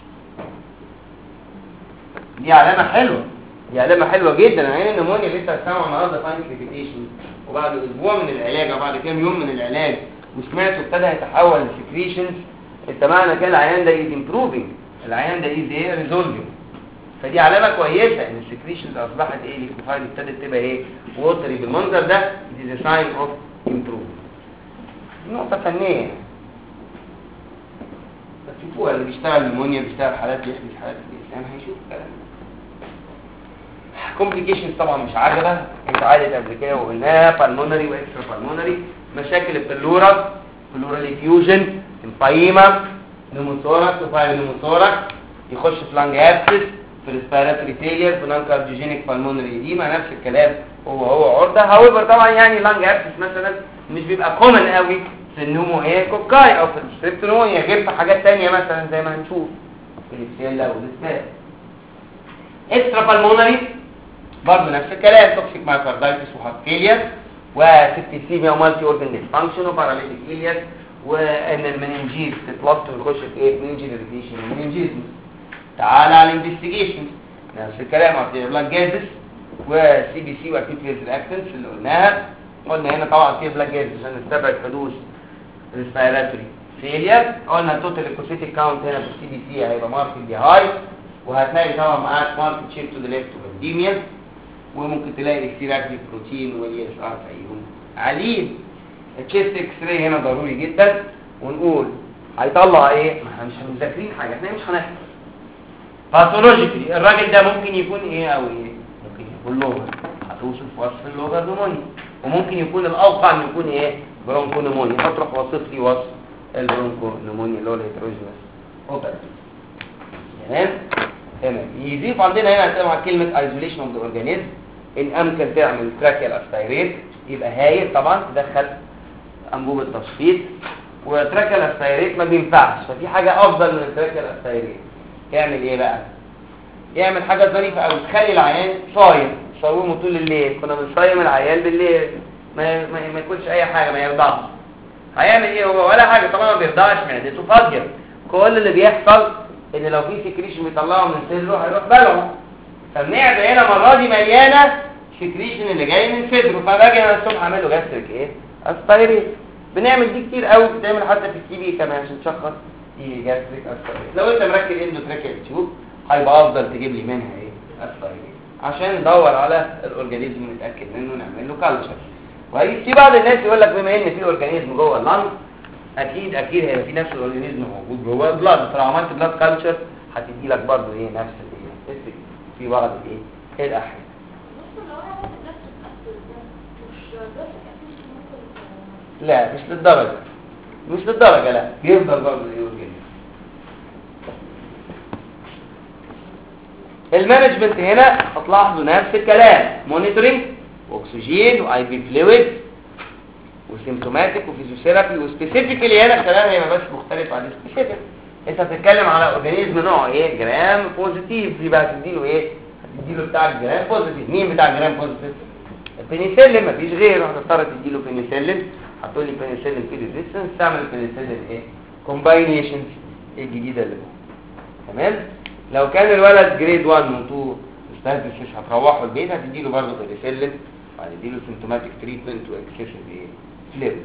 دي علامه حلوه، دي علامه حلوه جدا. عين النمونيا اللي انت هتسمعه النهارده فاين كريبيتيشنز وبعد اسبوع من العلاج او بعد كام يوم من العلاج وسمعته ابتدى يتحول لسكريشنز، انت معنى كده العيان ده از امبروفنج، العيان ده از ايه؟ ريزولفنج. فدي علامه كويسه ان السكريشنز اصبحت ايه؟ ليكوفايد، ابتدت تبقى ايه؟ ووتري بالمنظر ده. دي ذا ساين اوف امبروفمنت. نقطه فنيه بس شوفوا اللي بيشتغل نمونيا بيشتغل حالات يحدث حالات الاسلام هيشوف الكلام ده. كومبليكيشنز طبعا مش عجبه، انت عادت قبل كده وقلناها، بالمونري واكسترا بالمونري، مشاكل البلورا، بلورال افيوجن، امفايما، نيموثوركس وفايل نيموثوركس، يخش في لانج ابسس، في ريسبيراتوري فيلير، في نون كارديوجينيك بالمونري ايديما، نفس الكلام هو عرضه. هاويفر طبعا يعني لانج ابسس مثلا مش بيبقى كومن قوي في النومو ايه كوكاي او في الستريبتونوميا، غير في حاجات ثانيه مثلا زي ما هنشوف في السيلا والسباس. اكسترا بالمونري برضه نفس الكلام، توكسيك مايوكاردايتس وهارت فيلير وسيبتيسيميا ومالتي اورجان ديسفانكشن وباراليتيك إلياس، وان المننجيز تتلص ويخش في ايه مننجيال اريتيشن ومننجيز. تعالى على الانفستيجيشن نفس الكلام، ارتيريال جازس وسي بي سي واكيوت فيز رياكتنس اللي قلنا هنا طبعا في بلاك جازس عشان نستبعد حدوث ريسبيراتوري فيلير. قلنا التوتال ليكوسيتيك كاونت هنا في السي بي سي هيبقى ماركت هاي، وهتلاقي طبعا معاك ماركت شيفت تو ذا ليفت والديميا، وممكن تلاقي السيراكتيف بروتين والاي اس ار فيهم عاليين. التشيست اكس راي هنا ضروري جدا، ونقول هيطلع ايه؟ ما احنا مش مذاكرين حاجه، احنا مش هنحفظ. باثولوجيكلي الراجل ده ممكن يكون ايه او ايه؟ ممكن يكون لوبر، هتوصف وصف اللوبر نمونيا، وممكن يكون الاوقع انه يكون ايه؟ برونكو نمونيا. هتروح واصف لي وصف البرونكو نمونيا اللي هو الهيتروجينس اوبر. تمام. يضيف عندنا هنا طبعا كلمه ايزوليشن اوف ذا اورجانيزم، ان امكن تعمل تراكيال اسبيريت يبقى هايل طبعا، تدخل انبوبه تصفيط، وتراكيال اسبيريت ما بينفعش، ففي حاجه افضل من التراكيال اسبيريت. يعمل ايه بقى؟ يعمل حاجه ظريفه قوي، تخلي العيان صايم، صومه طول الليل، كنا بنصيم العيان بالليل ما ياكلش اي حاجه، ما يرضعش. هيعمل ايه هو؟ ولا حاجه طبعا، ما بيرضعش، معدته فاضيه. كل اللي بيحصل ان لو في سكريشن بيطلعه من صدره هيروح بلعه، فالمعده هنا المره دي مليانه سكريشن اللي جاي من صدره، فباجي انا الصبح اعمل له جاستريك ايه؟ اسبيريت. بنعمل دي كتير قوي، بنعمل حتى في التي بي كمان عشان تشخص ايه جاستريك اسبيريت. لو انت مركب اندوتراكيال تيوب هيبقى افضل تجيب لي منها ايه؟ اسبيريت، عشان ندور على الاورجانيزم ونتاكد منه ونعمل له كالتشر. وفي بعض الناس يقول لك بما ان في اورجانيزم جوه اللنج اكيد هيبقى في نفس الاورجانيزم موجود جوه البلاد، فلو عملت بلاد كالتشر هتدي لك برضه ايه؟ نفس الايه؟ في بعض الايه؟ الاحيان. لا مش للدرجه لا، يفضل برضه الاورجانيزم. المانجمنت هنا هتلاحظوا نفس الكلام، مونيتورنج واكسجين واي بي فلويد وسيمتوماتيك وفيزيوثيرابي، وسبيسيفيكلي هنا الكلام هيبقى بس مختلف عن السبيسيفيك. انت بتتكلم على اورجانيزم نوع ايه؟ جرام بوزيتيف، يبقى هتديله ايه؟ هتديله بتاع الجرام بوزيتيف. مين بتاع الجرام بوزيتيف؟ البنسلين، مفيش غيره، هتضطر تديله بنسلين. هتقول لي بنسلين في ريزيستنس، تعمل البنسلين ايه؟ كومباينيشنز الجديده اللي جوه. تمام؟ لو كان الولد جريد 1 و 2 استاذ هتروحوا البيت هتديله برضه بنسلين، وهتديله سيمتوماتيك تريتمنت واكسسيف ايه؟ فليفز.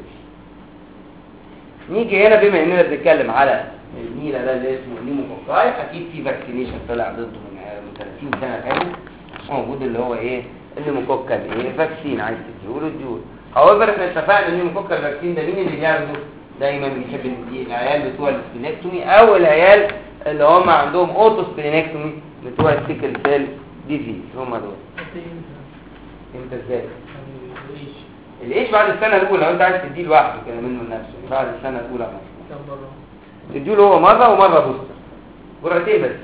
نيجي هنا بما اننا بنتكلم على النيله ده اللي اسمه نيموكوكاي، اكيد في فاكسينيشن طلع ضده من 30 سنه فاتت موجود اللي هو ايه؟ النيموكوكال ايه؟ فاكسين عايز تديله اديله. هاويفر احنا اتفقنا ان النيموكوكال فاكسين ده مين اللي بياخده؟ دايما بنحب نديه العيال بتوع السبلينكتومي او العيال اللي هم عندهم اوتو سبلينكتومي بتوع السيكل سيل ديزيز، هم دول. امتى ازاي؟ الايش بعد السنه الاولى، لو انت عايز تديه لوحده كده منه لنفسه بعد السنه الاولى مثلا تديله هو مره ومره بوستر، جرعتين بس.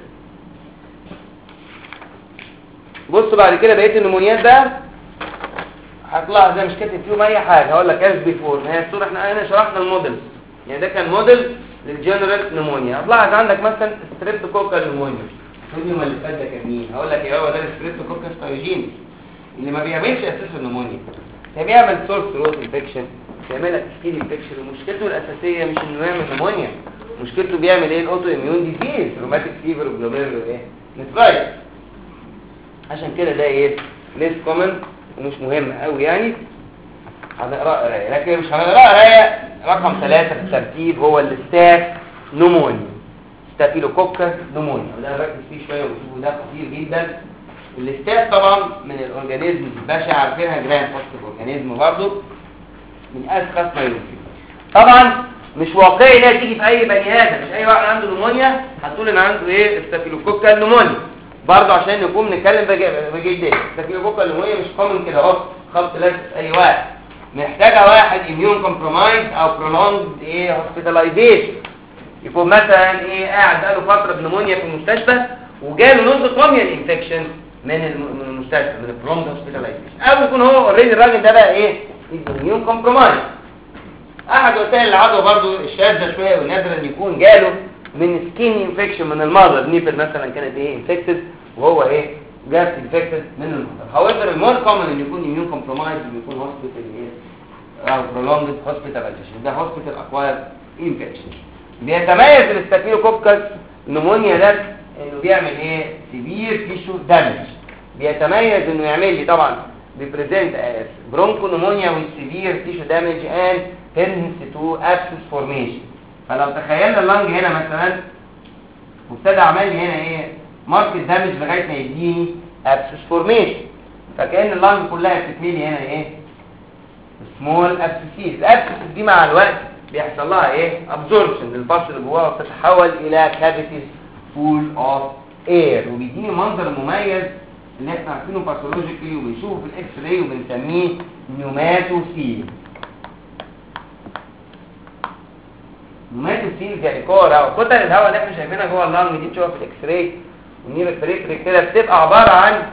بص بعد كده بقيه النمونيات ده هتلاحظ زي مش كاتب فيهم اي حاجه، هقول لك اس بي 4 هي الصوره. احنا هنا شرحنا الموديل، يعني ده كان موديل للجنرال نمونيا. هتلاحظ عندك مثلا ستريبتوكوكال نمونيا، تقول لي ما اللي فات ده كان مين؟ هقول لك ايه هو ده الستريبتوكوكال ستايجينيس اللي ما بيعملش اساس النمونيا، ده بيعمل سورس روت انفكشن، بيعمل سكيل انفكشن. ومشكلته الاساسيه مش انه يعمل نمونيا، مشكلته بيعمل ايه؟ الاوتو اميون ديزيز، روماتيك فيفر وجلوميرولو ايه؟ نفرايتس. عشان كده ده ايه؟ ليس كومن ومش مهم قوي يعني. هنقرا قرايه، لكن مش هنقرا قرايه. رقم 3 في الترتيب هو الستاف نمونيا، ستافيلوكوكس نمونيا، وده ركز فيه شويه وشوفوا ده خطير جدا. الستاف طبعا من الاورجانيزم البشع، عارفينها جرام بوزيتيف اورجانيزم برضه من اسخف ما يمكن. طبعا مش واقعي انها تيجي في اي بني ادم. مش اي واحد عنده نمونيا هتقول ان عنده ايه ستافيلوكوكال نمونيا. برضه عشان نكون بنتكلم بجديه، ستافيلوكوكال نمونيا مش كومن كده اهو خبط لازق في اي واحد. محتاجه واحد اميون كومبرومايز او برولونج ايه هوسبيتاليزيشن، يكون مثلا ايه قاعد بقاله فتره بنمونيا في المستشفى وجاله نوزوتروميال انفكشن من المستشفى من البرولونج هوسبيتاليزيشن، او يكون هو اوريدي الراجل ده بقى ايه اميون كومبرومايز. احد وسائل العدوى برضو الشاذه شويه ونادرا ان يكون جاله من سكين انفكشن من المرض، نيبل مثلا كانت ايه انفكتد وهو ايه جات انفكتد من المرض. هاويفر المور كومن ان يكون اميون كومبرومايز ويكون هوسبيتال ايه او برولونجد هوسبيتاليزيشن، ده هوسبيتال اكواير انفكشن. بيتميز الستافيلوكوكال نمونيا ده انه بيعمل ايه سيفير تيشو دامج. بيتميز انه يعمل لي طبعا بيبريزنت از برونكو نمونيا وذ سيفير تيشو دامج اند تندنسي تو ابسس فورميشن. فلو تخيلنا اللنج هنا مثلا وابتدى عمل لي هنا ايه ماركت دامج لغايه ما يديني ابسس فورميشن، فكأن اللنج كلها بتتملي هنا ايه سمول ابسسيز. الابسسيز دي مع الوقت بيحصل لها ايه ابزوربشن للفصل اللي جواها وتتحول الى كافيتيز فول اوف اير، وبيديني منظر مميز اللي احنا عارفينه باثولوجيكلي وبنشوفه في الاكس راي وبنسميه نيوماتوسيل. نيوماتوسيل يعني كوره او كتل الهواء اللي احنا شايفينها جوه اللنج دي بتشوفها في الاكس راي والنير بريفري كده، بتبقى عباره عن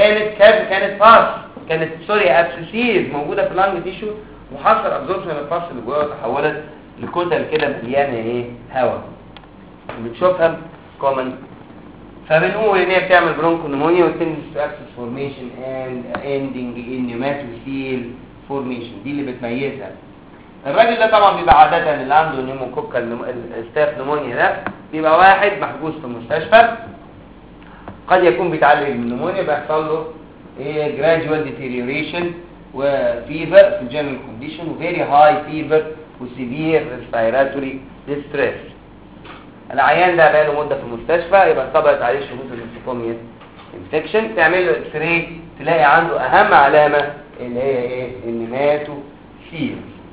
كانت سوري ابسسيز موجوده في اللنج تيشو وحصل ابزوربشن للفصل اللي جواها وتحولت لكتل كده مليانه ايه هواء بنشوفها كومن. فبنقول ان هي بتعمل برونكو نمونيا وتندنس تو ابسس فورميشن اند اندنج ان نيوماتوسيل فورميشن، دي اللي بتميزها. الراجل ده طبعا بيبقى عاده اللي عنده نيموكوكال ستاف نمونيا ده بيبقى واحد محجوز في المستشفى، قد يكون بيتعالج من النمونيا بيحصل له ايه جراديوال ديتيريوريشن وفيفر في الجنرال كونديشن وفيري هاي فيفر وسيفير ريسبيراتوري ديستريس. العيان ده بقى له مده في المستشفى يبقى اتطبقت عليه شروط الانفكوميا انفكشن، تعمل له اكس راي تلاقي عنده اهم علامه اللي هي ايه النيماتوسيل.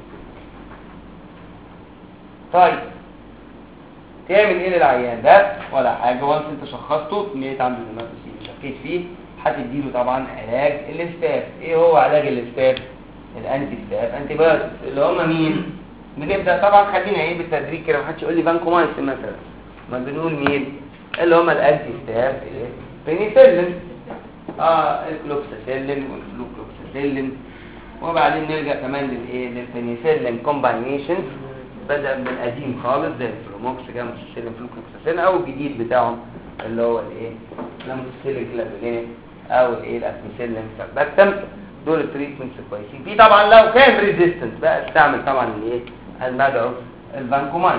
طيب تعمل ايه للعيان ده؟ ولا حاجه، وانت انت شخصته لقيت عنده نيماتوسيل شكيت فيه هتديله طبعا علاج الاستاف. ايه هو علاج الاستاف؟ الانتي ستاف انتي بايوتكس اللي هم مين؟ بنبدا طبعا خلينا ايه بالتدريج كده محدش يقول لي فانكومايسين مثلا، ما بنقول مين اللي هم الانتي ستاف ايه بنسلين الكلوكساسيلين والفلوكلوكساسيلين، وبعدين نلجا كمان للايه للبنسلين كومباينيشن بدأ من قديم خالص زي الفلوموكس جاموسيلين فلوكلوكساسيلين او الجديد بتاعهم اللي هو الايه لاموسيلين كلابولين او الايه الاسميسيلين سرباكتم. دول التريتمنتس كويسين. في طبعا لو كان ريزيستنس بقى استعمل طبعا الايه المدعو الفانكومايسين.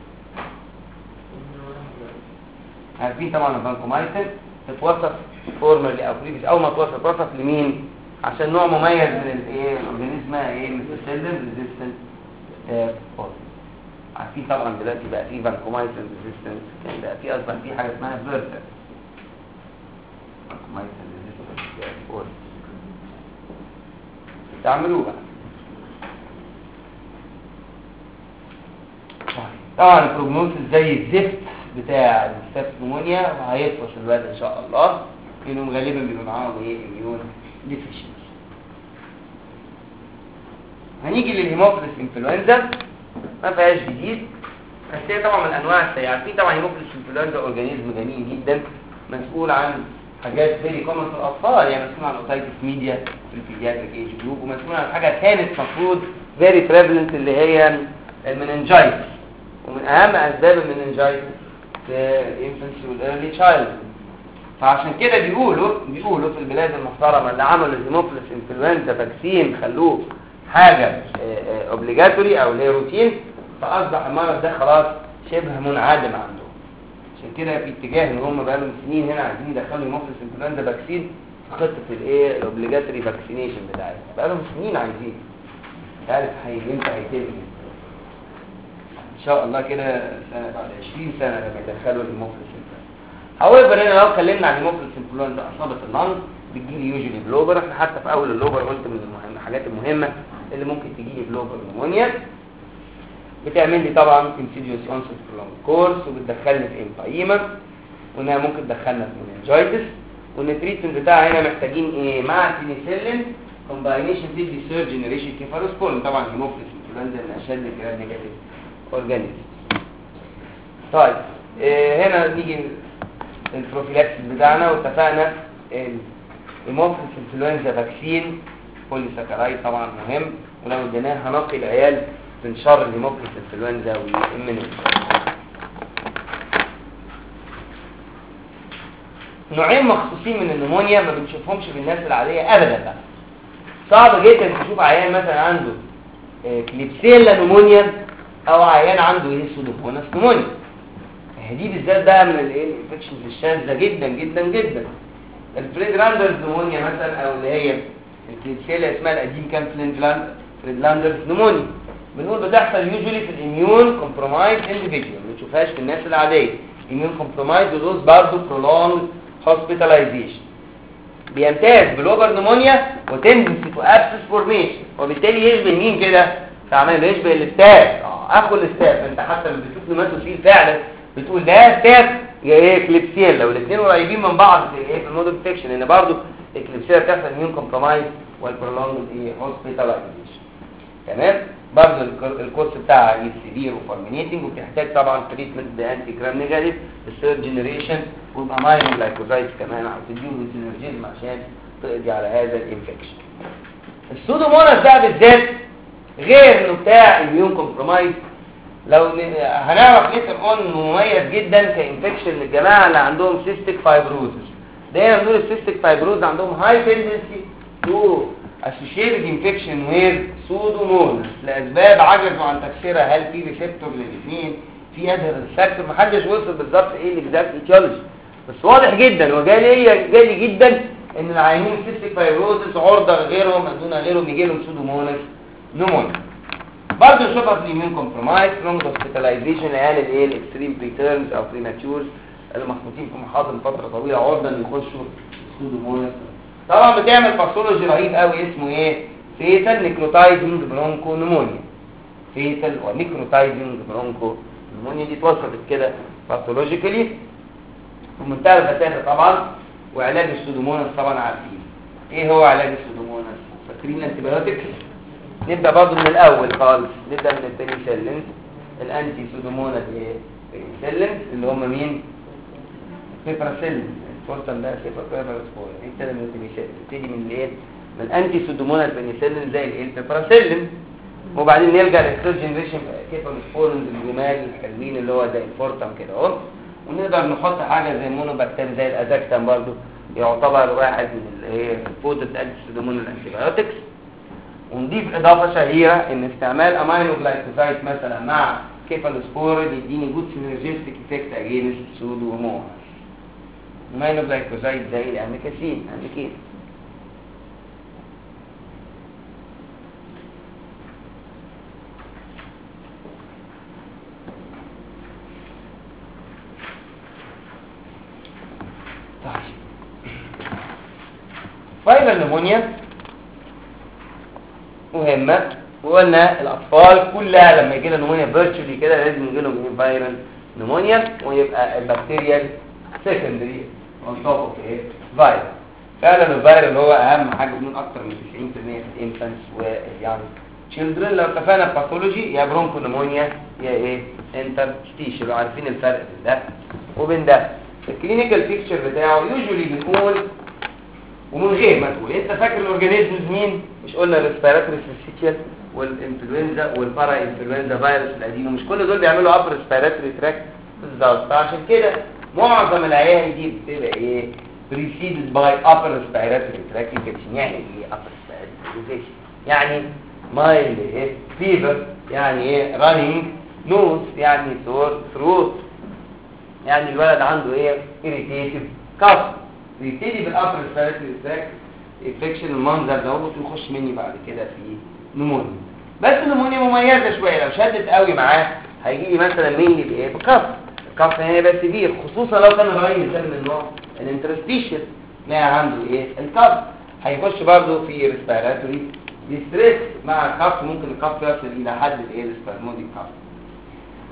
عارفين طبعا الفانكومايسين تتوصف فورمالي او بريفيس او ما توصف لمين عشان نوع مميز من الايه الاورجانيزم ايه ميثيسيلين ريزيستنت ستاف. عارفين طبعا دلوقتي بقى في فانكومايسين ريزيستنس كان بقى في اصلا في حاجه اسمها فيرتا فانكومايسين ريزيستنس ستاف تعملوه بقى. طبعا البروجنوسيس زي الزفت بتاع الستاف نمونيا وهيطفش الواد ان شاء الله لانهم غالبا بيبقى معاهم ايه اميون ديفيشنسي. هنيجي للهيموفيلس انفلونزا ما فيهاش جديد بس هي طبعا من انواع السيئه. عارفين طبعا الهيموفيلس انفلونزا اورجانيزم جميل جدا مسؤول عن حاجات فيري كومن في الاطفال، يعني مسؤول عن اوتايتس ميديا في البيدياتريك ايج جروب، ومسؤول عن حاجه كانت مفروض فيري بريفالنت اللي هي المننجايتس، ومن اهم اسباب المننجايتس في الانفانسي والايرلي تشايلد. فعشان كده بيقولوا في البلاد المحترمه اللي عملوا الهيموفيلس انفلونزا فاكسين خلوه حاجه اوبليجاتوري او ليه روتين، فاصبح المرض ده خلاص شبه منعدم عندهم. عشان كده في اتجاه ان هم بقى لهم سنين هنا عايزين يدخلوا هيموفيلس انفلونزا فاكسين في خطه الايه الاوبليجاتوري فاكسينيشن بتاعتها، بقى لهم سنين عايزين. عارف امتى هيتم ان شاء الله كده سنه بعد 20 سنه لما يدخلوا الهيموفيلس انفلونزا. however هنا لو اتكلمنا عن الهيموفيلس انفلونزا اصابت اللنج بتجيلي يوجولي بلوبر. احنا حتى في اول اللوبر قلت من الحاجات المهمه اللي ممكن تجيلي بلوبر نمونيا. الهيموفيلس انفلونزا بتجيلي يوجولي بلوبر، وبعدين بتتحول الى ايه؟ الى سيفير تيشو دامج. بتعمل لي طبعا insidious onset prolonged course وبتدخلني في امفايما، وانها ممكن تدخلنا في meningitis، وان التريتمنت بتاعها هنا محتاجين ايه مع البنسلين كومباينيشن تدي ثيرد جنريشن كيفالوسبورين، طبعا هيموفيلس انفلونزا من اشد الجرام نيجاتيف اورجانيزم. طيب هنا نيجي البروفيلاكسيس بتاعنا، واتفقنا الهيموفيلس انفلونزا فاكسين بوليساكرايد طبعا مهم، ولو اديناه هنقي العيال من شر الهيموفيلس انفلونزا والامينوز. نوعين مخصوصين من النمونيا ما بنشوفهمش في الناس العاديه ابدا بقى. صعب جدا تشوف عيان مثلا عنده كليبسيلا نمونيا او عيان عنده سودوموناس نمونيا. دي بالذات بقى من الانفكشنز الشاذه جدا جدا جدا. الفريدلاندرز نمونيا مثلا، او اللي هي الكليبسيلا اسمها القديم كان فريدلاندرز نمونيا، بنقول بتحصل يوجولي في الاميون كومبرومايز انديفيديوال، ما بنشوفهاش في الناس العاديه. اميون كومبرومايز ودوز برضه prolonged hospitalization. بيمتاز بلوبر نمونيا وتندنسي تو ابسس فورميشن، وبالتالي يشبه مين كده؟ تعمل يشبه الاستاف، اخو الاستاف. انت حتى لما بتشوف نماتوسيل فعلا بتقول ده استاف يا ايه كليبسيلا، والاثنين قريبين من بعض في ايه في المود انفكشن، ان برضه الكليبسيلا بتحصل اميون كومبرومايز والبرولونج ايه هوسبيتاليزيشن. تمام. برضه الكورس بتاعها سيفير وفورمينيتنج، وبتحتاج طبعا تريتمنت بانتي جرام نيجاتيف الثيرد جنريشن، ويبقى ماينو جلايكوزايدز كمان او تديله سينرجيزم عشان تقضي على هذا الانفكشن. السودوموناس بقى بالذات غير انه بتاع اميون كومبرومايز، لو هنعرف ليتر اون مميز جدا كانفكشن للجماعه اللي عندهم سيستيك فايبروزس. دايما بنقول السيستيك فايبروز عندهم هاي تندنسي تو associated infection with pseudomonas لاسباب عجزوا عن تفسيرها. هل في ريسبتور للاثنين، في ادهرنس فاكتور، محدش وصل بالظبط ايه الاكزاكت ايتيولوجي، بس واضح جدا وجالي جدا ان العيانين سيستيك فايبروزس عرضه غيرهم دون غيرهم يجي لهم سودوموناس نمونيا. برضه نشوفها في الاميون كومبرومايز لونج هوسبيتاليزيشن، العيال الايه الاكستريم بريتيرنز او بريماتشورز اللي محطوطين في محاضن فتره طويله عرضه ان يخشوا سودوموناس. طبعا بتعمل باثولوجي رهيب قوي اسمه ايه فيتال نيكروتايزنج برونكو نمونيا. فيتال ونيكروتايزنج برونكو نمونيا دي اتوصفت كده باثولوجيكالي بمنتهى البساطه طبعا. وعلاج السودوموناس طبعا عارفين ايه هو علاج السودوموناس، فاكرين الانتيبيوتكس. نبدا برضه من الاول خالص، نبدا من البنسلين. الانتي سودوموناس ايه بنسلين اللي هم مين؟ بيبراسيلين. الفورتان ده سيبراسبور ابتدى من البنسلين، ابتدي من الايه من الانتي سودوموناس بنسلين زي الايه البيبراسيلين، وبعدين نرجع للثيرد جنريشن كيفالوسبورين الجمال الحلوين اللي هو زي الفورتان كده اهو. ونقدر نحط حاجه زي المونوباكتيريا زي الازاكتام برضه يعتبر واحد من اللي هي الفوتد انتي سودوموناس الانتيبيوتكس. ونضيف اضافه شهيره ان استعمال امينو جلايكوزايد مثلا مع كيفالوسبورين يديني جود سينرجيستيك افكت اجينست سودوموناس. امينو جلايكوزايد زي الاميكاسين اميكين. فايرال نمونيا مهمه، وقلنا الاطفال كلها لما يجي لها نمونيا فيرتشولي كده لازم يجي لهم فايرال نمونيا، ويبقى البكتيريال سكندري اون توب اوف ايه فايرال. فعلا الفايرال هو اهم حاجه، بنقول اكتر من 90% في الانفانس ويعني تشيلدرن. لو اتفقنا باثولوجي يا برونكو نمونيا يا ايه انترستيشن، عارفين الفرق بين ده وبين ده. الكلينيكال بيكتشر بتاعه يوجولي بنقول ومن غير ما تقول انت فاكر الاورجانيزمز مين؟ مش قلنا الريسبيراتوري سيستيكال والانفلونزا والبارا انفلونزا فيروس القديم، ومش كل دول بيعملوا ابر ريسبيراتوري تراكت بالظبط. فعشان كده معظم العيان دي بتبقى ايه بريسيدد باي ابر ريسبيراتوري تراكت انفكشن. يعني ايه ابر ريسبيراتوري انفكشن؟ يعني مايلد ايه فيفر، يعني ايه رانينج نوز، يعني سور ثروت، يعني الولد عنده ايه irritative كف. بيبتدي بالابر ريسبيراتوري تراكت انفكشن المنظر ده ويخش مني بعد كده في نمونيا. بس النمونيا مميزه شويه، لو شدت قوي معاه هيجي لي مثلا مني بايه بكف. الكف هنا يبقى سيفير، خصوصا لو كان الراجل من النوع الانترستيشن ما عنده ايه الكف، هيخش برضه في ريسبيراتوري ديستريس مع الكف. ممكن الكف يصل الى حد الايه السبازموديك كف.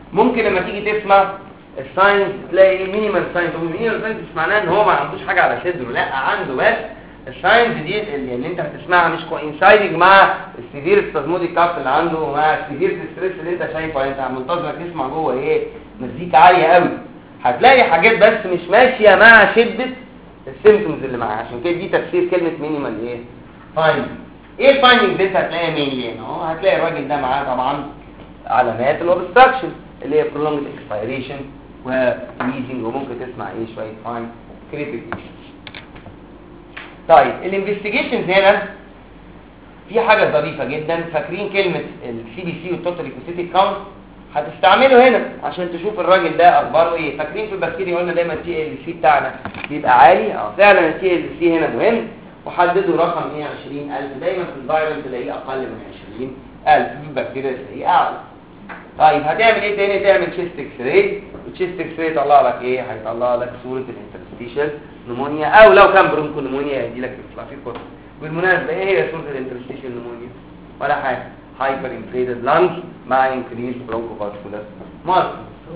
ممكن لما تيجي تسمع الساينس تلاقي مينيمال ساينس. المينيمال ساينس مش معناه ان هو ما عندوش حاجه على صدره، لا عنده، بس الساينس دي اللي انت هتسمعها مش كوينسايدنج مع السيفير سبازموديك كاف اللي عنده ومع السيفير ستريس اللي انت شايفه. انت منتظرك تسمع جوه ايه؟ مزيكا عاليه قوي. هتلاقي حاجات بس مش ماشيه مع شده السيمبتومز اللي معاه. عشان كده دي تفسير كلمه مينيمال ايه؟ فايندنج. ايه الفايندنج اللي انت هتلاقيها مينلي هنا اهو؟ هتلاقي الراجل ده معاه طبعا علامات الاوبستراكشن اللي هي prolonged expiration وميزنج، وممكن تسمع ايه شويه فاين كريبيتيشن. طيب الانفستيجيشنز هنا في حاجه ظريفه جدا. فاكرين كلمه السي بي سي والتوتال ليكوسيتيك كاونت؟ هتستعمله هنا عشان تشوف الراجل ده اخباره ايه. فاكرين في البكتيريا قلنا دايما التي ال سي بتاعنا بيبقى عالي. فعلا التي ال سي هنا مهم، وحددوا رقم 120,000. دايما في الفيروس تلاقيه اقل من 20,000، في البكتيريا تلاقيه اعلى. طيب هتعمل ايه تاني؟ تعمل تشيست اكس راي. والتشيست اكس راي يطلع لك ايه؟ هيطلع لك صوره الانترستيشال نمونيا، او لو كان برونكو نمونيا هيدي لك في كورس. بالمناسبه ايه هي صوره الانترستيشال نمونيا؟ ولا حاجه، هايبر انفليتد لانج مع انكريز برونكو فاسكولار مارك،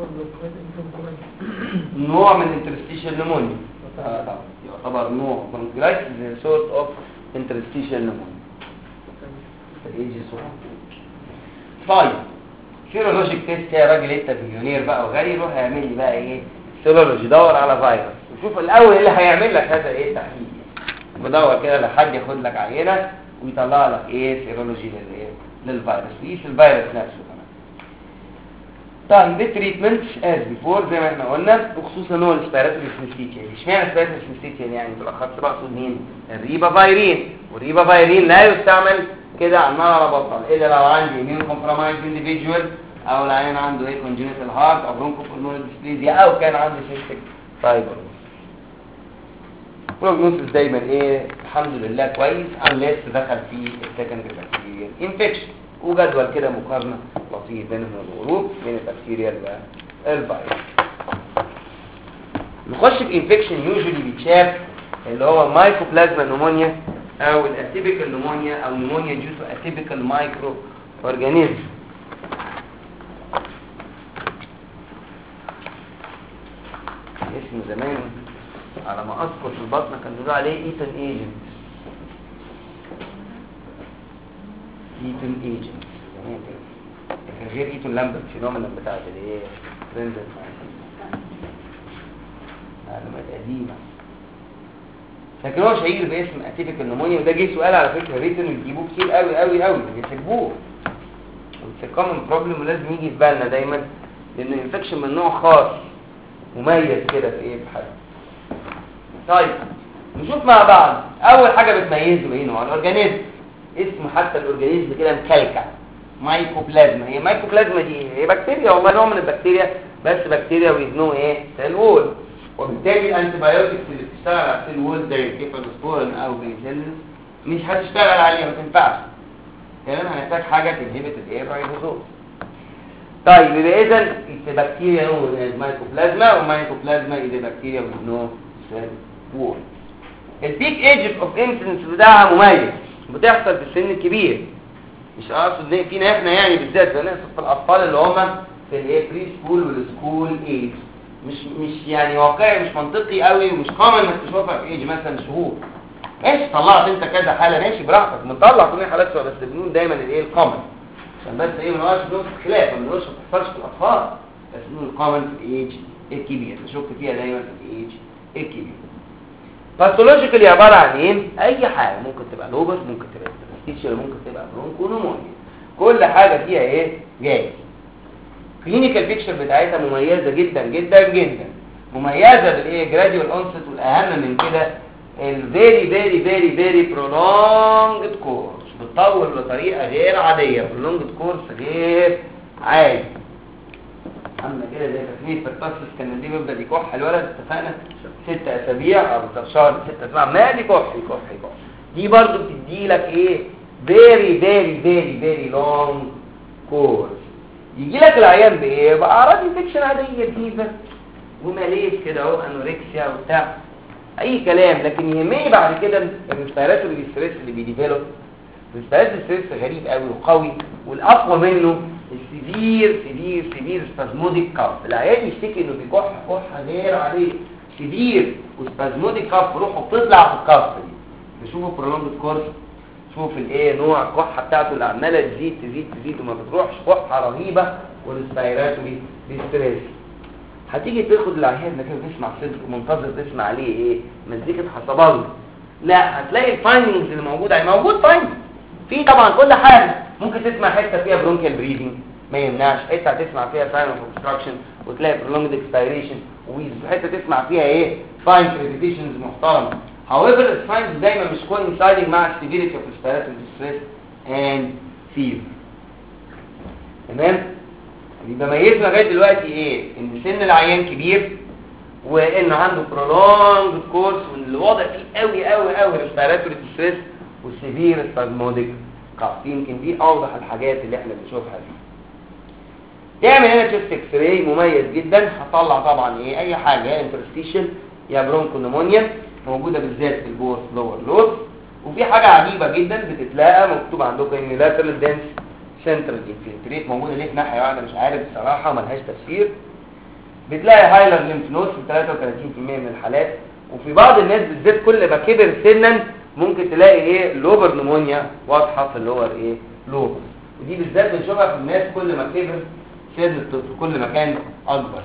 نوع من الانترستيشال نمونيا. طبعا يعتبر نوع برونكولايتس سورت اوف انترستيشال نمونيا. ايجي صوره. طيب سيرولوجيك تيست يا راجل، انت مليونير بقى وغني، روح اعمل لي بقى ايه؟ سيرولوجي. دور على فيروس وشوف الاول اللي هيعمل لك هذا ايه تحليل. بدور كده لحد ياخد لك عينه ويطلع لك ايه؟ سيرولوجي للفيروس، ويقيس الفيروس نفسه كمان. طيب التريتمنت از بيفور زي ما احنا قلنا، وخصوصا هو الاسبيراتوري سنسيتيان. اشمعنى الاسبيراتوري سنسيتيان؟ يعني بالاخص بقصد مين؟ الريبا فايرين. والريبا فايرين لا يستعمل كده على النار على بطل الا لو عندي immune compromised individual، او العيان عنده ايه congenital heart او bronchopulmonary dysplasia، او كان عنده cystic fibrosis. prognosis دايما ايه؟ الحمد لله كويس unless دخل في secondary bacterial infection. وجدول كده مقارنه لطيف بينهم الغروب بين البكتيريا والفيروس. نخش في انفكشن يوجولي بيتشاف اللي هو مايكوبلازما نمونيا او الاتيبيكال نمونيا او نمونيا ديو تو اتيبيكال مايكرو اورجانيزم. اسم زمان على ما اذكر في البطنه كان بيقولوا عليه ايتن ايجنت. ايتن ايجنت زمان كده، لكن غير ايتن لامبرت فينومينا بتاعت الايه؟ برينزل معلومات قديمه. لكن هو شهير باسم اتيبيكال نمونيا، وده جه سؤال على فكره ريتن بيجيبوه كتير قوي قوي قوي، بيحبوه. اتس كومن بروبلم ولازم يجي في بالنا دايما، لانه انفكشن من نوع خاص مميز كده في ايه في حاجه. طيب نشوف مع بعض. اول حاجه بتميزه ايه؟ نوع الاورجانيزم. اسمه حتى الاورجانيزم كده مكلكع، مايكوبلازما. هي مايكوبلازما دي هي بكتيريا، والله نوع من البكتيريا، بس بكتيريا ويزنوه ايه؟ سيل وول. وبالتالي الانتيبيوتكس اللي بتشتغل على السيل وول زي الكيفالوسبورين او بنسلين مش هتشتغل عليها، ما تنفعش. كمان هنحتاج حاجه تنهبت الايه؟ رايبوزوم. طيب يبقى اذا البكتيريا نوع مايكوبلازما، ومايكوبلازما اذا بكتيريا ويزنوه سيل وول. البيك ايج اوف انسنس بتاعها مميز، بتحصل في السن الكبير. مش اقصد ان فينا احنا يعني بالذات، بنقصد في الاطفال اللي هم في الايه؟ بري سكول والسكول ايج. مش يعني واقعي، مش منطقي قوي، ومش كومن انك تشوفها في ايج مثلا شهور. ماشي طلعت انت كذا حاله ماشي براحتك، بنطلع كل حالات سوا، بس بنقول دايما الايه؟ الكومن، عشان بس ايه؟ ما نقولش خلاف، ما نقولش ما بتحصلش في الاطفال، بس نقول الكومن في الايج الكبير. نشك فيها دايما في الايج الكبير. باثولوجيكالي عباره عن ايه؟ اي حاجه ممكن تبقى لوبس، ممكن تبقى انترستيشن، ممكن تبقى برونكونومونيا، كل حاجه فيها ايه؟ جاي. كلينيكال بيكتشر بتاعتها مميزه جدا جدا جدا، مميزه بالايه؟ جراديوال اونست، والاهم من كده الفيري فيري فيري فيري برولونجد كورس، بتطول بطريقه غير عاديه، برولونجد كورس غير عادي. عامله كده زي تسميه التاسس، كان ليه بيبدا يكح الولد، اتفقنا 6 اسابيع او شهر 6 اسابيع ما يكح يكح يكح. دي برضو بتدي لك ايه؟ فيري فيري فيري فيري لونج كورس. يجي لك العيان بايه؟ باعراض انفكشن عاديه، فيفر وماليز كده اهو، انوركسيا وبتاع اي كلام. لكن يهمني بعد كده الريسبيراتوري ستريس اللي بيديفلوب. الريسبيراتوري ستريس غريب قوي وقوي، والاقوى منه السيفير سبازموديك كاف. العيان يشتكي انه بيكح كحه غير عليه سيفير وسبازموديك كاف، روحه بتطلع في الكاف دي. نشوفه برولونج كورس، شوف الايه نوع الكحه بتاعته اللي عماله تزيد وما بتروحش، كحه رهيبه والريسبيراتوري ديستريس. هتيجي تاخد العيان ده كده تسمع صدق منتظر تسمع عليه ايه مزيكه حصبال، لا هتلاقي الفايندنجز اللي موجود فايندنج في طبعا كل حاجه. ممكن تسمع حته فيها برونكيال بريدنج ما يمنعش، حته هتسمع فيها ساين اوف اوبستراكشن وتلاقي برولونجد اكسبيريشن، وحته تسمع فيها ايه فاين كريبيتيشنز محترمه. however الساينز دايما مش coinciding مع السيفيريتي اوف ريسبيراتوري ديستريس اند فيفر. تمام؟ يبقى ميزنا لغايه دلوقتي ايه؟ ان سن العيان كبير وانه عنده برولونج كورس، واللي واضح فيه قوي ريسبيراتوري ديستريس والسيفير سبازموديك كاف. يمكن دي اوضح الحاجات اللي احنا بنشوفها دي. تعمل هنا تشست اكس راي مميز جدا، هطلع طبعا ايه اي حاجه انترستيشن يا برونكونيمونيا موجوده بالذات في البورس لور لوب. وفي حاجه عجيبه جدا بتتلاقى مكتوب عندكم ان لاترال دنس سنترال انفلتريت موجوده ليه في ناحيه واحده مش عارف بصراحه ملهاش تفسير. بتلاقي هايلر ليمف نود في 33% من الحالات، وفي بعض الناس بالذات كل ما كبر سنا ممكن تلاقي ايه لوبر نمونيا واضحه في اللور ايه لوبر، ودي بالذات بنشوفها في الناس كل ما كبر سن الطفل كل ما كان اكبر.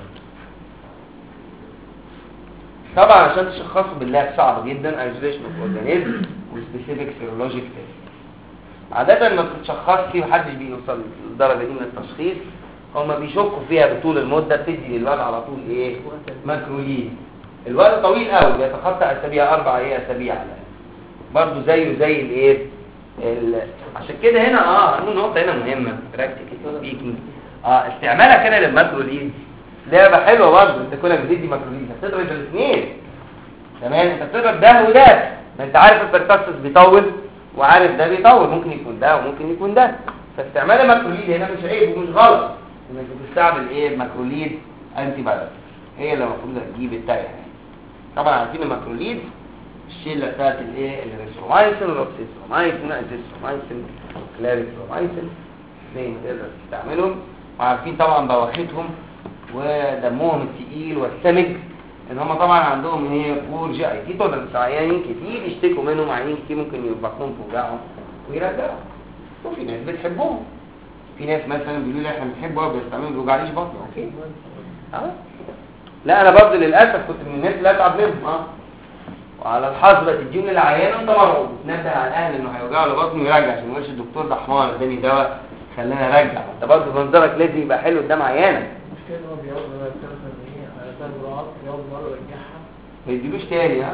طبعا عشان تشخصوا بالله صعب جدا ايزوليشن اوف اورجانيزم وسبيسيفيك سيرولوجيك تيست. عاده ما بتتشخصش ومحدش بيوصل للدرجه دي من التشخيص، هما بيشكوا فيها بطول المده، بتدي للواد على طول ايه ماكروليد. الوقت طويل قوي بيتخطى اسابيع 4 اسابيع على برضه زيه زي الايه عشان كده هنا هنقول نقطه هنا مهمه براكتيكال سبيكينج. استعمالها كده للماكروليد لعبه حلوه برضه. انت كونك بتدي ماكروليد هتضرب الاثنين، تمام؟ انت بتضرب ده وده، ما انت عارف البرتاسس بيطول وعارف ده بيطول، ممكن يكون ده وممكن يكون ده. فاستعمال الماكروليد هنا مش عيب ومش غلط، انك بتستعمل ايه الماكروليد انتي بايوتيك هي اللي المفروض تجيب التايه. طبعا عارفين الماكروليد الشله بتاعت الايه الريثرومايسين والروكسيثرومايسين الازيثرومايسين والكلاريثرومايسين زي ما تقدر تستعملهم، وعارفين طبعا بواخيتهم ودمهم الثقيل والسمج ان هم طبعا عندهم ايه بور جي اي تي تولرنس. عيانين كتير يشتكوا منهم، عيانين كتير ممكن بطنهم توجعهم ويرجعوا، وفي ناس بتحبهم. في ناس مثلا بيقولوا لي احنا بنحبه بيستعملوا ما بيوجعليش بطني. اوكي لا انا برضه للاسف كنت من الناس اللي اتعب منهم وعلى الحظ بتديهم للعيان طبعا وبتنبه على الاهل انه هيوجعه لبطنه ويرجع، عشان ما يقولش الدكتور ده حمار اداني دواء خلاني ارجع. انت برضه منظرك لازم يبقى حلو قدام عيانك. المشكله ان هو بيقعد على 3 جرعات يقعد مره يرجعها ما يديلوش تاني.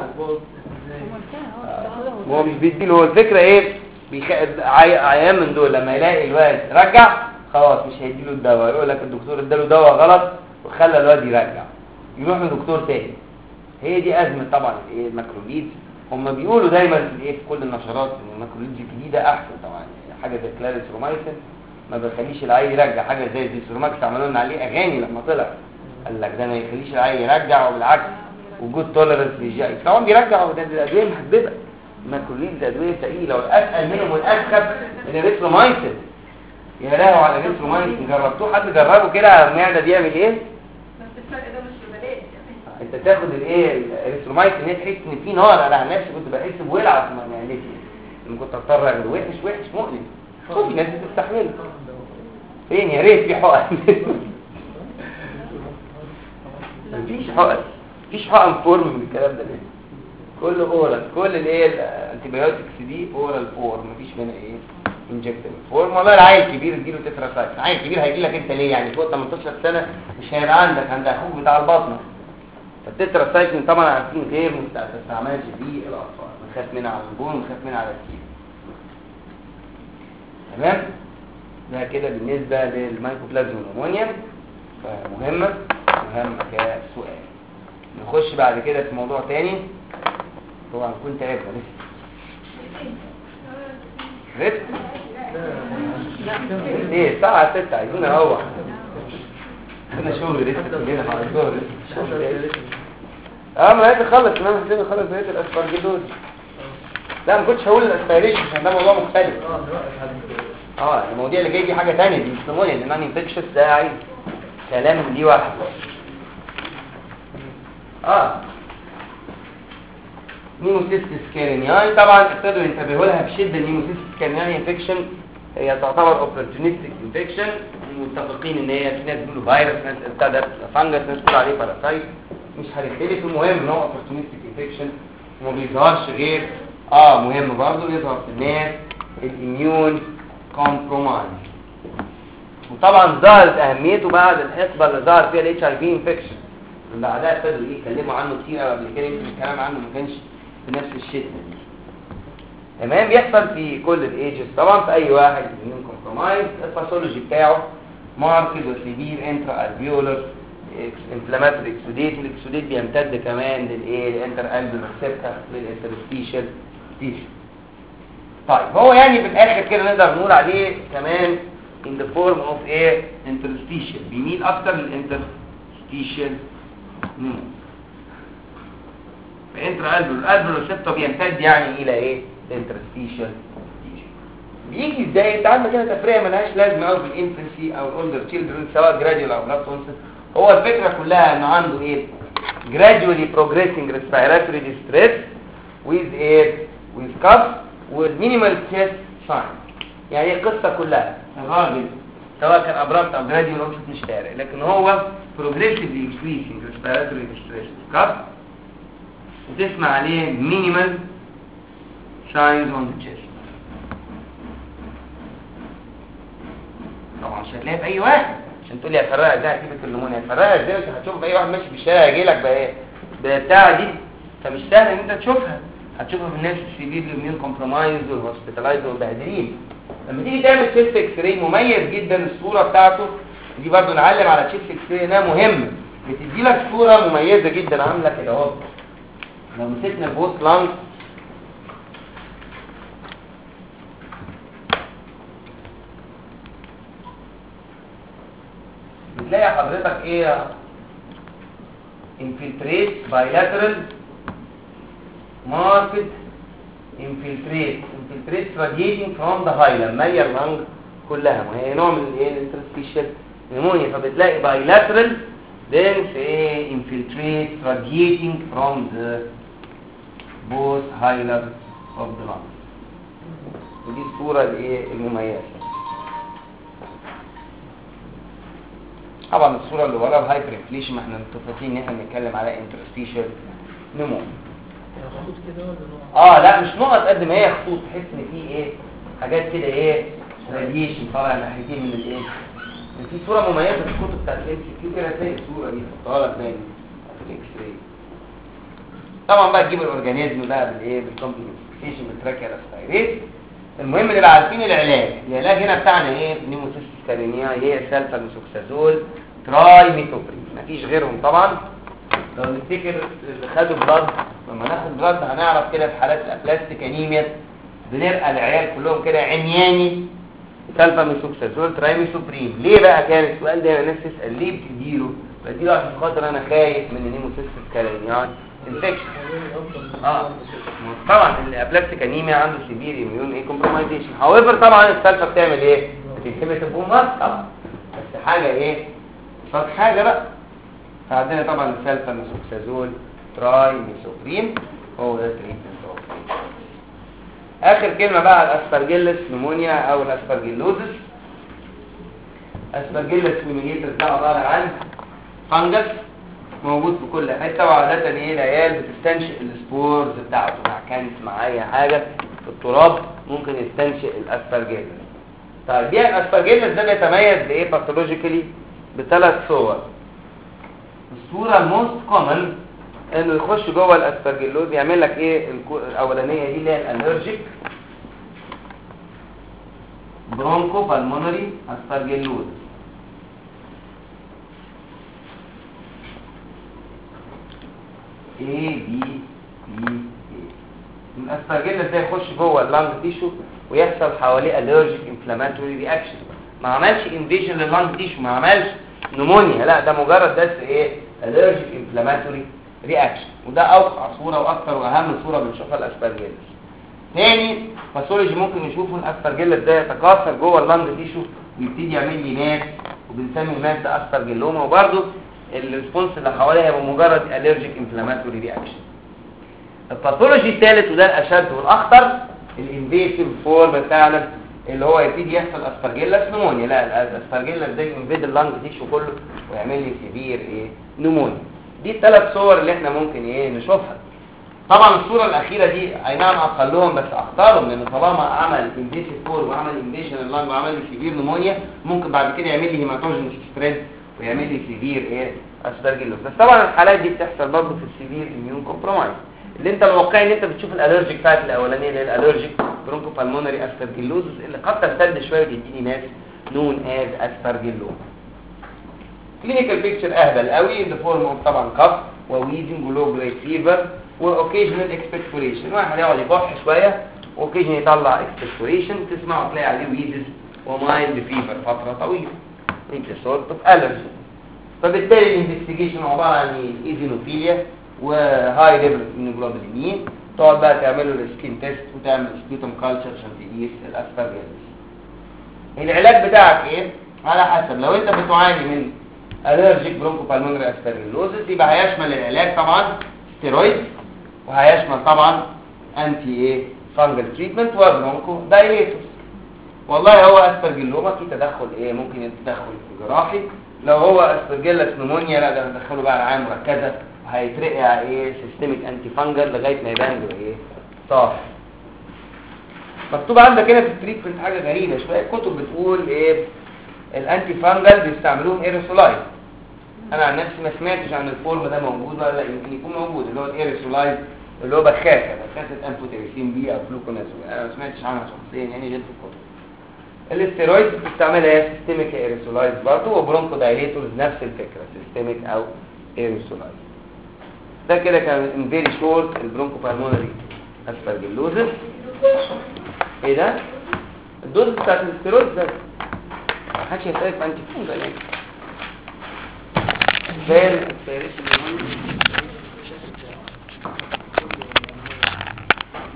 هو مش بيديله. هو الفكره ايه عيان من دول لما يلاقي الواد رجع خلاص مش هيديله الدواء، يقول لك الدكتور اداله دواء غلط وخلى الواد يرجع، يروح لدكتور تاني. هي دي ازمه طبعا ايه الماكروليد. هم بيقولوا دايما في كل النشرات ان الماكروليد الجديده احسن طبعا، حاجه زي كلاريثرومايسين ما بيخليش العيل يرجع، حاجه زي الزيثروماكس عملوا لنا عليه اغاني لما طلع قال لك ده ما يخليش العيل يرجع، وبالعكس وجود تولرنس للجي اي طبعا بيرجع. وده الادويه محببه، الماكروليد ده ادويه ثقيله والاسهل منهم والاسخف الريثرومايسين. يا لهو على الريثرومايسين، جربتوه؟ حد جربه كده على المعده بيعمل ايه؟ الفرق ده مش ببلاش. انت تاخد الايه الريثرومايسين هي تحس ان في نار. انا عن نفسي كنت بحس بولعه في معدتي لما كنت اضطر اخد وحش مؤلم. في ناس بتستحمله. فين يا ريت في حقن. مفيش حقن فورم من الكلام ده ليه؟ كله اورال، كل الايه الانتيبيوتكس دي اورال فورم، مفيش منها ايه انجكتبل فورم. والله العيل كبير اديله تتراسايكل، عيل كبير هيجي لك انت ليه يعني فوق 18 سنه مش هيبقى عند اخوك بتاع البطنه. فالتتراسايكل طبعا عارفين غير ما تستعملش في الاطفال، بنخاف منها على البون ونخاف منها على الكيس. تمام؟ ده كده بالنسبه للمايكوبلازما نمونيا، فمهمه كسؤال. نخش بعد كده في موضوع تاني. طبعا كنت عارفه لسه ايه الساعه 6 عايزين نروح. انا شغل لسه كلنا على الظهر لسه. ما هتخلص كمان حسين يخلص بقيه الاسبرجيدوز. لا ما كنتش هقول الاسبيريشن عشان ده موضوع مختلف. المواضيع اللي جاي دي حاجه ثانيه، دي مش نمونيا. النون انفكشس ده عايز كلام دي واحد. نيموسيستس كارينياي طبعا ابتدوا ينتبهوا لها بشده. النيموسيستس كارينياي انفكشن هي تعتبر اوبورتونيستيك انفكشن، متفقين ان هي في ناس بيقولوا فيروس، ناس ابتدت فانجس، ناس بيقولوا عليه باراسايت، مش هنختلف. المهم ان هو اوبورتونيستيك انفكشن وما بيظهرش غير مهم برضه يظهر في الناس الاميون كومبرومايز. وطبعا ظهرت اهميته بعد الحقبه اللي ظهر فيها الاتش اي في انفكشن، اللي بعدها ابتدوا يتكلموا عنه كتير قبل كده، يمكن الكلام عنه ما كانش بنفس الشده دي. تمام، بيحصل في كل الايجز طبعا، في اي واحد اميون كومبرومايز. الباثولوجي بتاعه ماركد وسيفير انترا الفيولر انفلاماتوري اكسوديت، والاكسوديت بيمتد كمان للانتر الفيولر سيبتا للانترستيشال تيشو. طيب هو يعني في الاخر كده نقدر نقول عليه كمان in the form of interstitial، بيميل اكتر للانترستيشال فانتر الفيولر سيبتا بيمتد يعني الى الانترستيشال تيشو. بيجي ازاي؟ انت عندك كده تفرقه ملهاش لازمه قوي في الانفنسي او الاولدر تشيلدرن سواء جراديوال او بلاد تونسل. هو الفكره كلها انه عنده gradually progressing respiratory distress with cough with minimal chest sign. يعني القصه كلها الراجل سواء كان ابرابت او جراديوال اونست مش فارق، لكن هو progressively increasing respiratory distress with cough، وتسمع عليه minimal signs on the chest. طبعا مش هتلاقيها في اي واحد، عشان تقول لي هتفرقها ازاي هتجيب النمونيا، هتفرقها ازاي؟ مش هتشوف اي واحد ماشي في الشارع يجي لك بتاع دي، فمش سهل ان انت تشوفها. هتشوفها في الناس السيفير اميون كومبرومايز والهوسبيتالايزد والمبهدلين. لما تيجي تعمل تشيست اكس راي مميز جدا الصوره بتاعته دي، برضو نعلم على تشيست اكس راي انها مهمه، بتدي لك صوره مميزه جدا عامله كده اهو. لو مسكنا البوست لانج بتلاقي حضرتك infiltrate bilateral marked infiltrate radiating from the hilum، ماليه اللنج كلها، وهي نوع من الانترستيشال نمونيا. فبتلاقي bilateral dense infiltrate radiating from the both hilum of the lung. ودي الصوره المميزه. طبعا الصوره اللي وراها الهايبر انفليشن، ما احنا متفقين ان احنا بنتكلم على انترستيشال نمو. خطوط كده ولا نقط؟ لا مش نقط قد ما هي خطوط، تحس ان في حاجات كده راديشن طالع ناحيتين من في صوره مميزه في الكتب بتاعت الام سي كيو كده، هتلاقي الصوره دي حطها لك باين في الاكس راي. طبعا بقى تجيب الاورجانيزم بقى بالكومبليكيشن بالتراكيال اسبيريت. المهم نبقى عارفين العلاج هنا بتاعنا نيموسيستس كارينياي هي سلفاميثوكسازول تراي ميثوبرين، مفيش غيرهم طبعا. لو نفتكر اللي خدوا بلاد، لما ناخد بلاد هنعرف كده في حالات الابلاستيك انيميا بنرقى العيال كلهم كده عمياني سلفاميثوكسازول تراي ميثوبرين. ليه بقى كان السؤال ده؟ الناس تسال ليه بتديله؟ بديله عشان خاطر انا خايف من النيموسيستس كارينياي انفكشن. طبعا الابلاستيك انيميا عنده سيفير اميون كومبرومايزيشن. هاويفر طبعا السلفه بتعمل بتنهبت البومات طبعا، بس حاجه صار حاجه بقى. فعندنا طبعا السلفه ميثوكسازول تراي ميثوبرين هو ده التريتمنت. اخر كلمه بقى الاسبرجيلس نمونيا او الاسبرجيلوزس. اسبرجيلس فيميليتس ده عباره عن فانجس موجود في كل حته، وعاده العيال بتستنشق السبورز بتاعته، مع كانت معايا حاجه في التراب ممكن يستنشق الاسبرجيلس. طيب دي الاسبرجيلس ده بيتميز باثولوجيكالي بثلاث صور. الصوره الموست كومن انه يخش جوه الاسبرجيلوز يعمل لك الاولانيه دي اللي هي الالرجيك برونكو بالمونري اسبرجيلوز. الاسبرجيلس ده يخش جوه اللانج تيشو ويحصل حواليه الرجيك انفلاماتوري رياكشن. ما عملش انفيجن لللانج تيشو، ما عملش نمونيا، لا ده مجرد بس الرجيك انفلاماتوري رياكشن. وده اوقع صوره واكثر واهم صوره بنشوفها الاسبرجيلس. تاني باثولوجي ممكن نشوفه الاسبرجيلس ده يتكاثر جوه اللنج تيشو ويبتدي يعمل لي ماس، وبنسمي الماس ده اسبرجيلوما، وبرده الريسبونس اللي حواليها هيبقى مجرد الرجيك انفلاماتوري رياكشن. الباثولوجي الثالث وده الاشد والاخطر الانفيسيف فورم فعلا اللي هو يبتدي يحصل اسبرجيلس نمونيا. لا الاسبرجيلس ده ينفيد اللنج تيشو كله ويعمل لي سيفير نمونيا. دي الثلاث صور اللي احنا ممكن نشوفها. طبعا الصوره الاخيره دي اي نعم اقلهم بس اختارهم، لان طالما عمل انفيسيف فورم وعمل انفيشن اللنج وعمل لي سيفير نمونيا ممكن بعد كده يعمل لي هيماتوجينس ستريس ويعمل لي سيفير اسبرجيلوس. بس طبعا الحالات دي بتحصل برضه في السيفير اميون كومبرومايز، اللي انت الواقعي ان انت بتشوف الالرجيك بتاعت الاولانيه اللي هي الالرجيك برونكو بالمونري اسبرجيلوزس اللي قد تمتد شويه وتديني ناس نون از اسبرجيلوما. كلينيكال بيكتشر اهبل قوي ان فورم اوف طبعا كف وويزنج ولو جريد فيفر واوكيجنال اكسبكتوريشن، واحد يقعد يكح شويه واوكيجن يطلع اكسبكتوريشن تسمعوا تلاقي عليه ويزز ومايلد فيفر فتره طويله انت سورت اوف الرجي. فبالتالي الانفستيجيشن عباره عن ايزينوفيليا وهاي ليفل من جلوبولين، تقعد بقى تعملوا السكين تيست وتعمل سبيتوم كالتشر عشان تقيس الاسبرجيلوس. العلاج بتاعك ايه؟ على حسب، لو انت بتعاني من الرجيك برونكو بالمونري اسبرجيلوزس يبقى هيشمل العلاج طبعا ستيرويد، وهيشمل طبعا انتي فانجل تريتمنت وبرونكو دايليتورز. والله هو اسبرجيلوما في تدخل ممكن يتدخل جراحي، لو هو اسبرجيلس نمونيا لا ده ندخله بقى رعايه مركزه وهيترقع سيستميك انتي فانجل لغايه ما يبان له صح. مكتوب عندك هنا في التريتمنت حاجه غريبه شويه، الكتب بتقول الانتي فانجل بيستعملوهم ايرسولايز. انا عن نفسي ما سمعتش عن الفورم ده موجود ولا لا، يمكن يكون موجود اللي هو الايرسولايز اللي هو بخاخه انفوتيريسين بي او فلوكونازول، انا ما سمعتش عنها شخصيا يعني غير في الكتب. الاستيرويد بتستعملها سيستميك ايرسولايز برضه، وبرونكو دايليتورز نفس الفكره سيستميك او ايرسولايز. ده كده كان ان فيري شورت البرونكو بالمونري اسبرجيلوزس. ايه ده؟ الدوز بتاعت الاستيرويد ده محدش يسألك في انتي فانجل يعني.